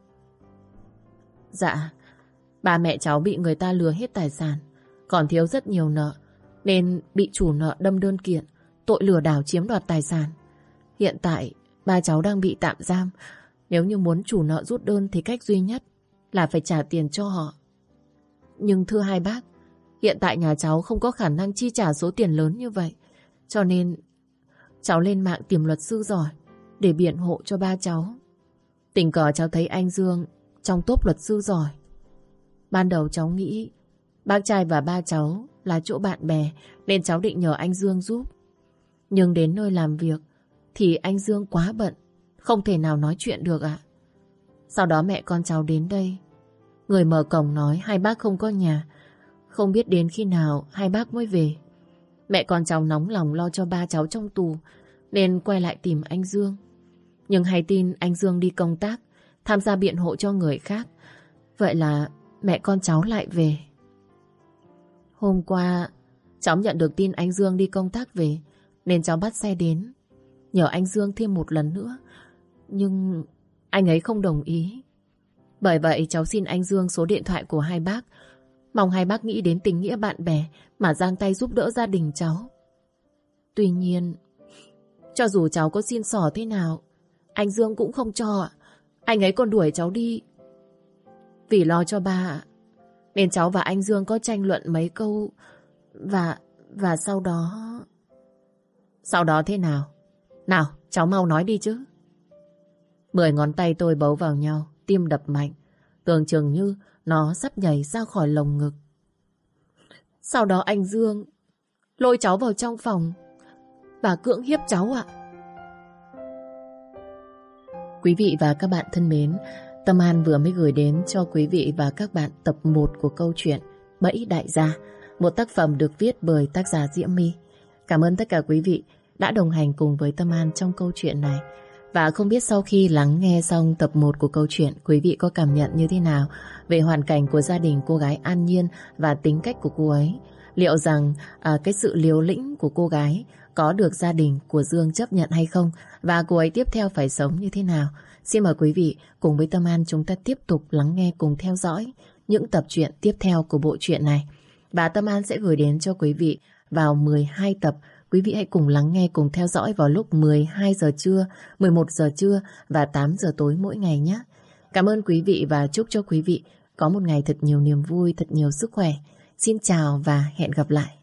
Dạ, ba mẹ cháu bị người ta lừa hết tài sản, còn thiếu rất nhiều nợ, nên bị chủ nợ đâm đơn kiện tội lừa đảo chiếm đoạt tài sản. Hiện tại ba cháu đang bị tạm giam. Nếu như muốn chủ nợ rút đơn thì cách duy nhất là phải trả tiền cho họ. Nhưng thưa hai bác, hiện tại nhà cháu không có khả năng chi trả số tiền lớn như vậy, cho nên cháu lên mạng tìm luật sư giỏi để biện hộ cho ba cháu. Tình cờ cháu thấy anh Dương trong top luật sư giỏi. Ban đầu cháu nghĩ bác trai và ba cháu là chỗ bạn bè, nên cháu định nhờ anh Dương giúp. Nhưng đến nơi làm việc thì anh Dương quá bận, không thể nào nói chuyện được ạ. Sau đó mẹ con cháu đến đây. Người mở cổng nói hai bác không có nhà, Không biết đến khi nào hai bác mới về. Mẹ con cháu nóng lòng lo cho ba cháu trong tù nên quay lại tìm anh Dương. Nhưng hay tin anh Dương đi công tác, tham gia biện hộ cho người khác. Vậy là mẹ con cháu lại về. Hôm qua cháu nhận được tin anh Dương đi công tác về nên cháu bắt xe đến nhờ anh Dương thêm một lần nữa. Nhưng anh ấy không đồng ý. Bởi vậy cháu xin anh Dương số điện thoại của hai bác, mong hai bác nghĩ đến tình nghĩa bạn bè mà giang tay giúp đỡ gia đình cháu. Tuy nhiên, cho dù cháu có xin xỏ thế nào, anh Dương cũng không cho ạ. Anh ấy còn đuổi cháu đi. Vì lo cho ba nên cháu và anh Dương có tranh luận mấy câu. Và và sau đó... Sau đó thế nào? Nào, cháu mau nói đi chứ. Mười ngón tay tôi bấu vào nhau, tim đập mạnh, tưởng chừng như nó sắp nhảy ra khỏi lồng ngực. Sau đó anh Dương lôi cháu vào trong phòng và cưỡng hiếp cháu ạ. Quý vị và các bạn thân mến, Tâm An vừa mới gửi đến cho quý vị và các bạn tập một của câu chuyện Bẫy Đại Gia, một tác phẩm được viết bởi tác giả Diễm My. Cảm ơn tất cả quý vị đã đồng hành cùng với Tâm An trong câu chuyện này. Và không biết sau khi lắng nghe xong tập một của câu chuyện, quý vị có cảm nhận như thế nào về hoàn cảnh của gia đình cô gái An Nhiên và tính cách của cô ấy? Liệu rằng à, cái sự liều lĩnh của cô gái có được gia đình của Dương chấp nhận hay không? Và cô ấy tiếp theo phải sống như thế nào? Xin mời quý vị cùng với Tâm An chúng ta tiếp tục lắng nghe cùng theo dõi những tập truyện tiếp theo của bộ truyện này. Và Tâm An sẽ gửi đến cho quý vị vào mười hai tập. Quý vị hãy cùng lắng nghe, cùng theo dõi vào lúc mười hai giờ trưa, mười một giờ trưa và tám giờ tối mỗi ngày nhé. Cảm ơn quý vị và chúc cho quý vị có một ngày thật nhiều niềm vui, thật nhiều sức khỏe. Xin chào và hẹn gặp lại.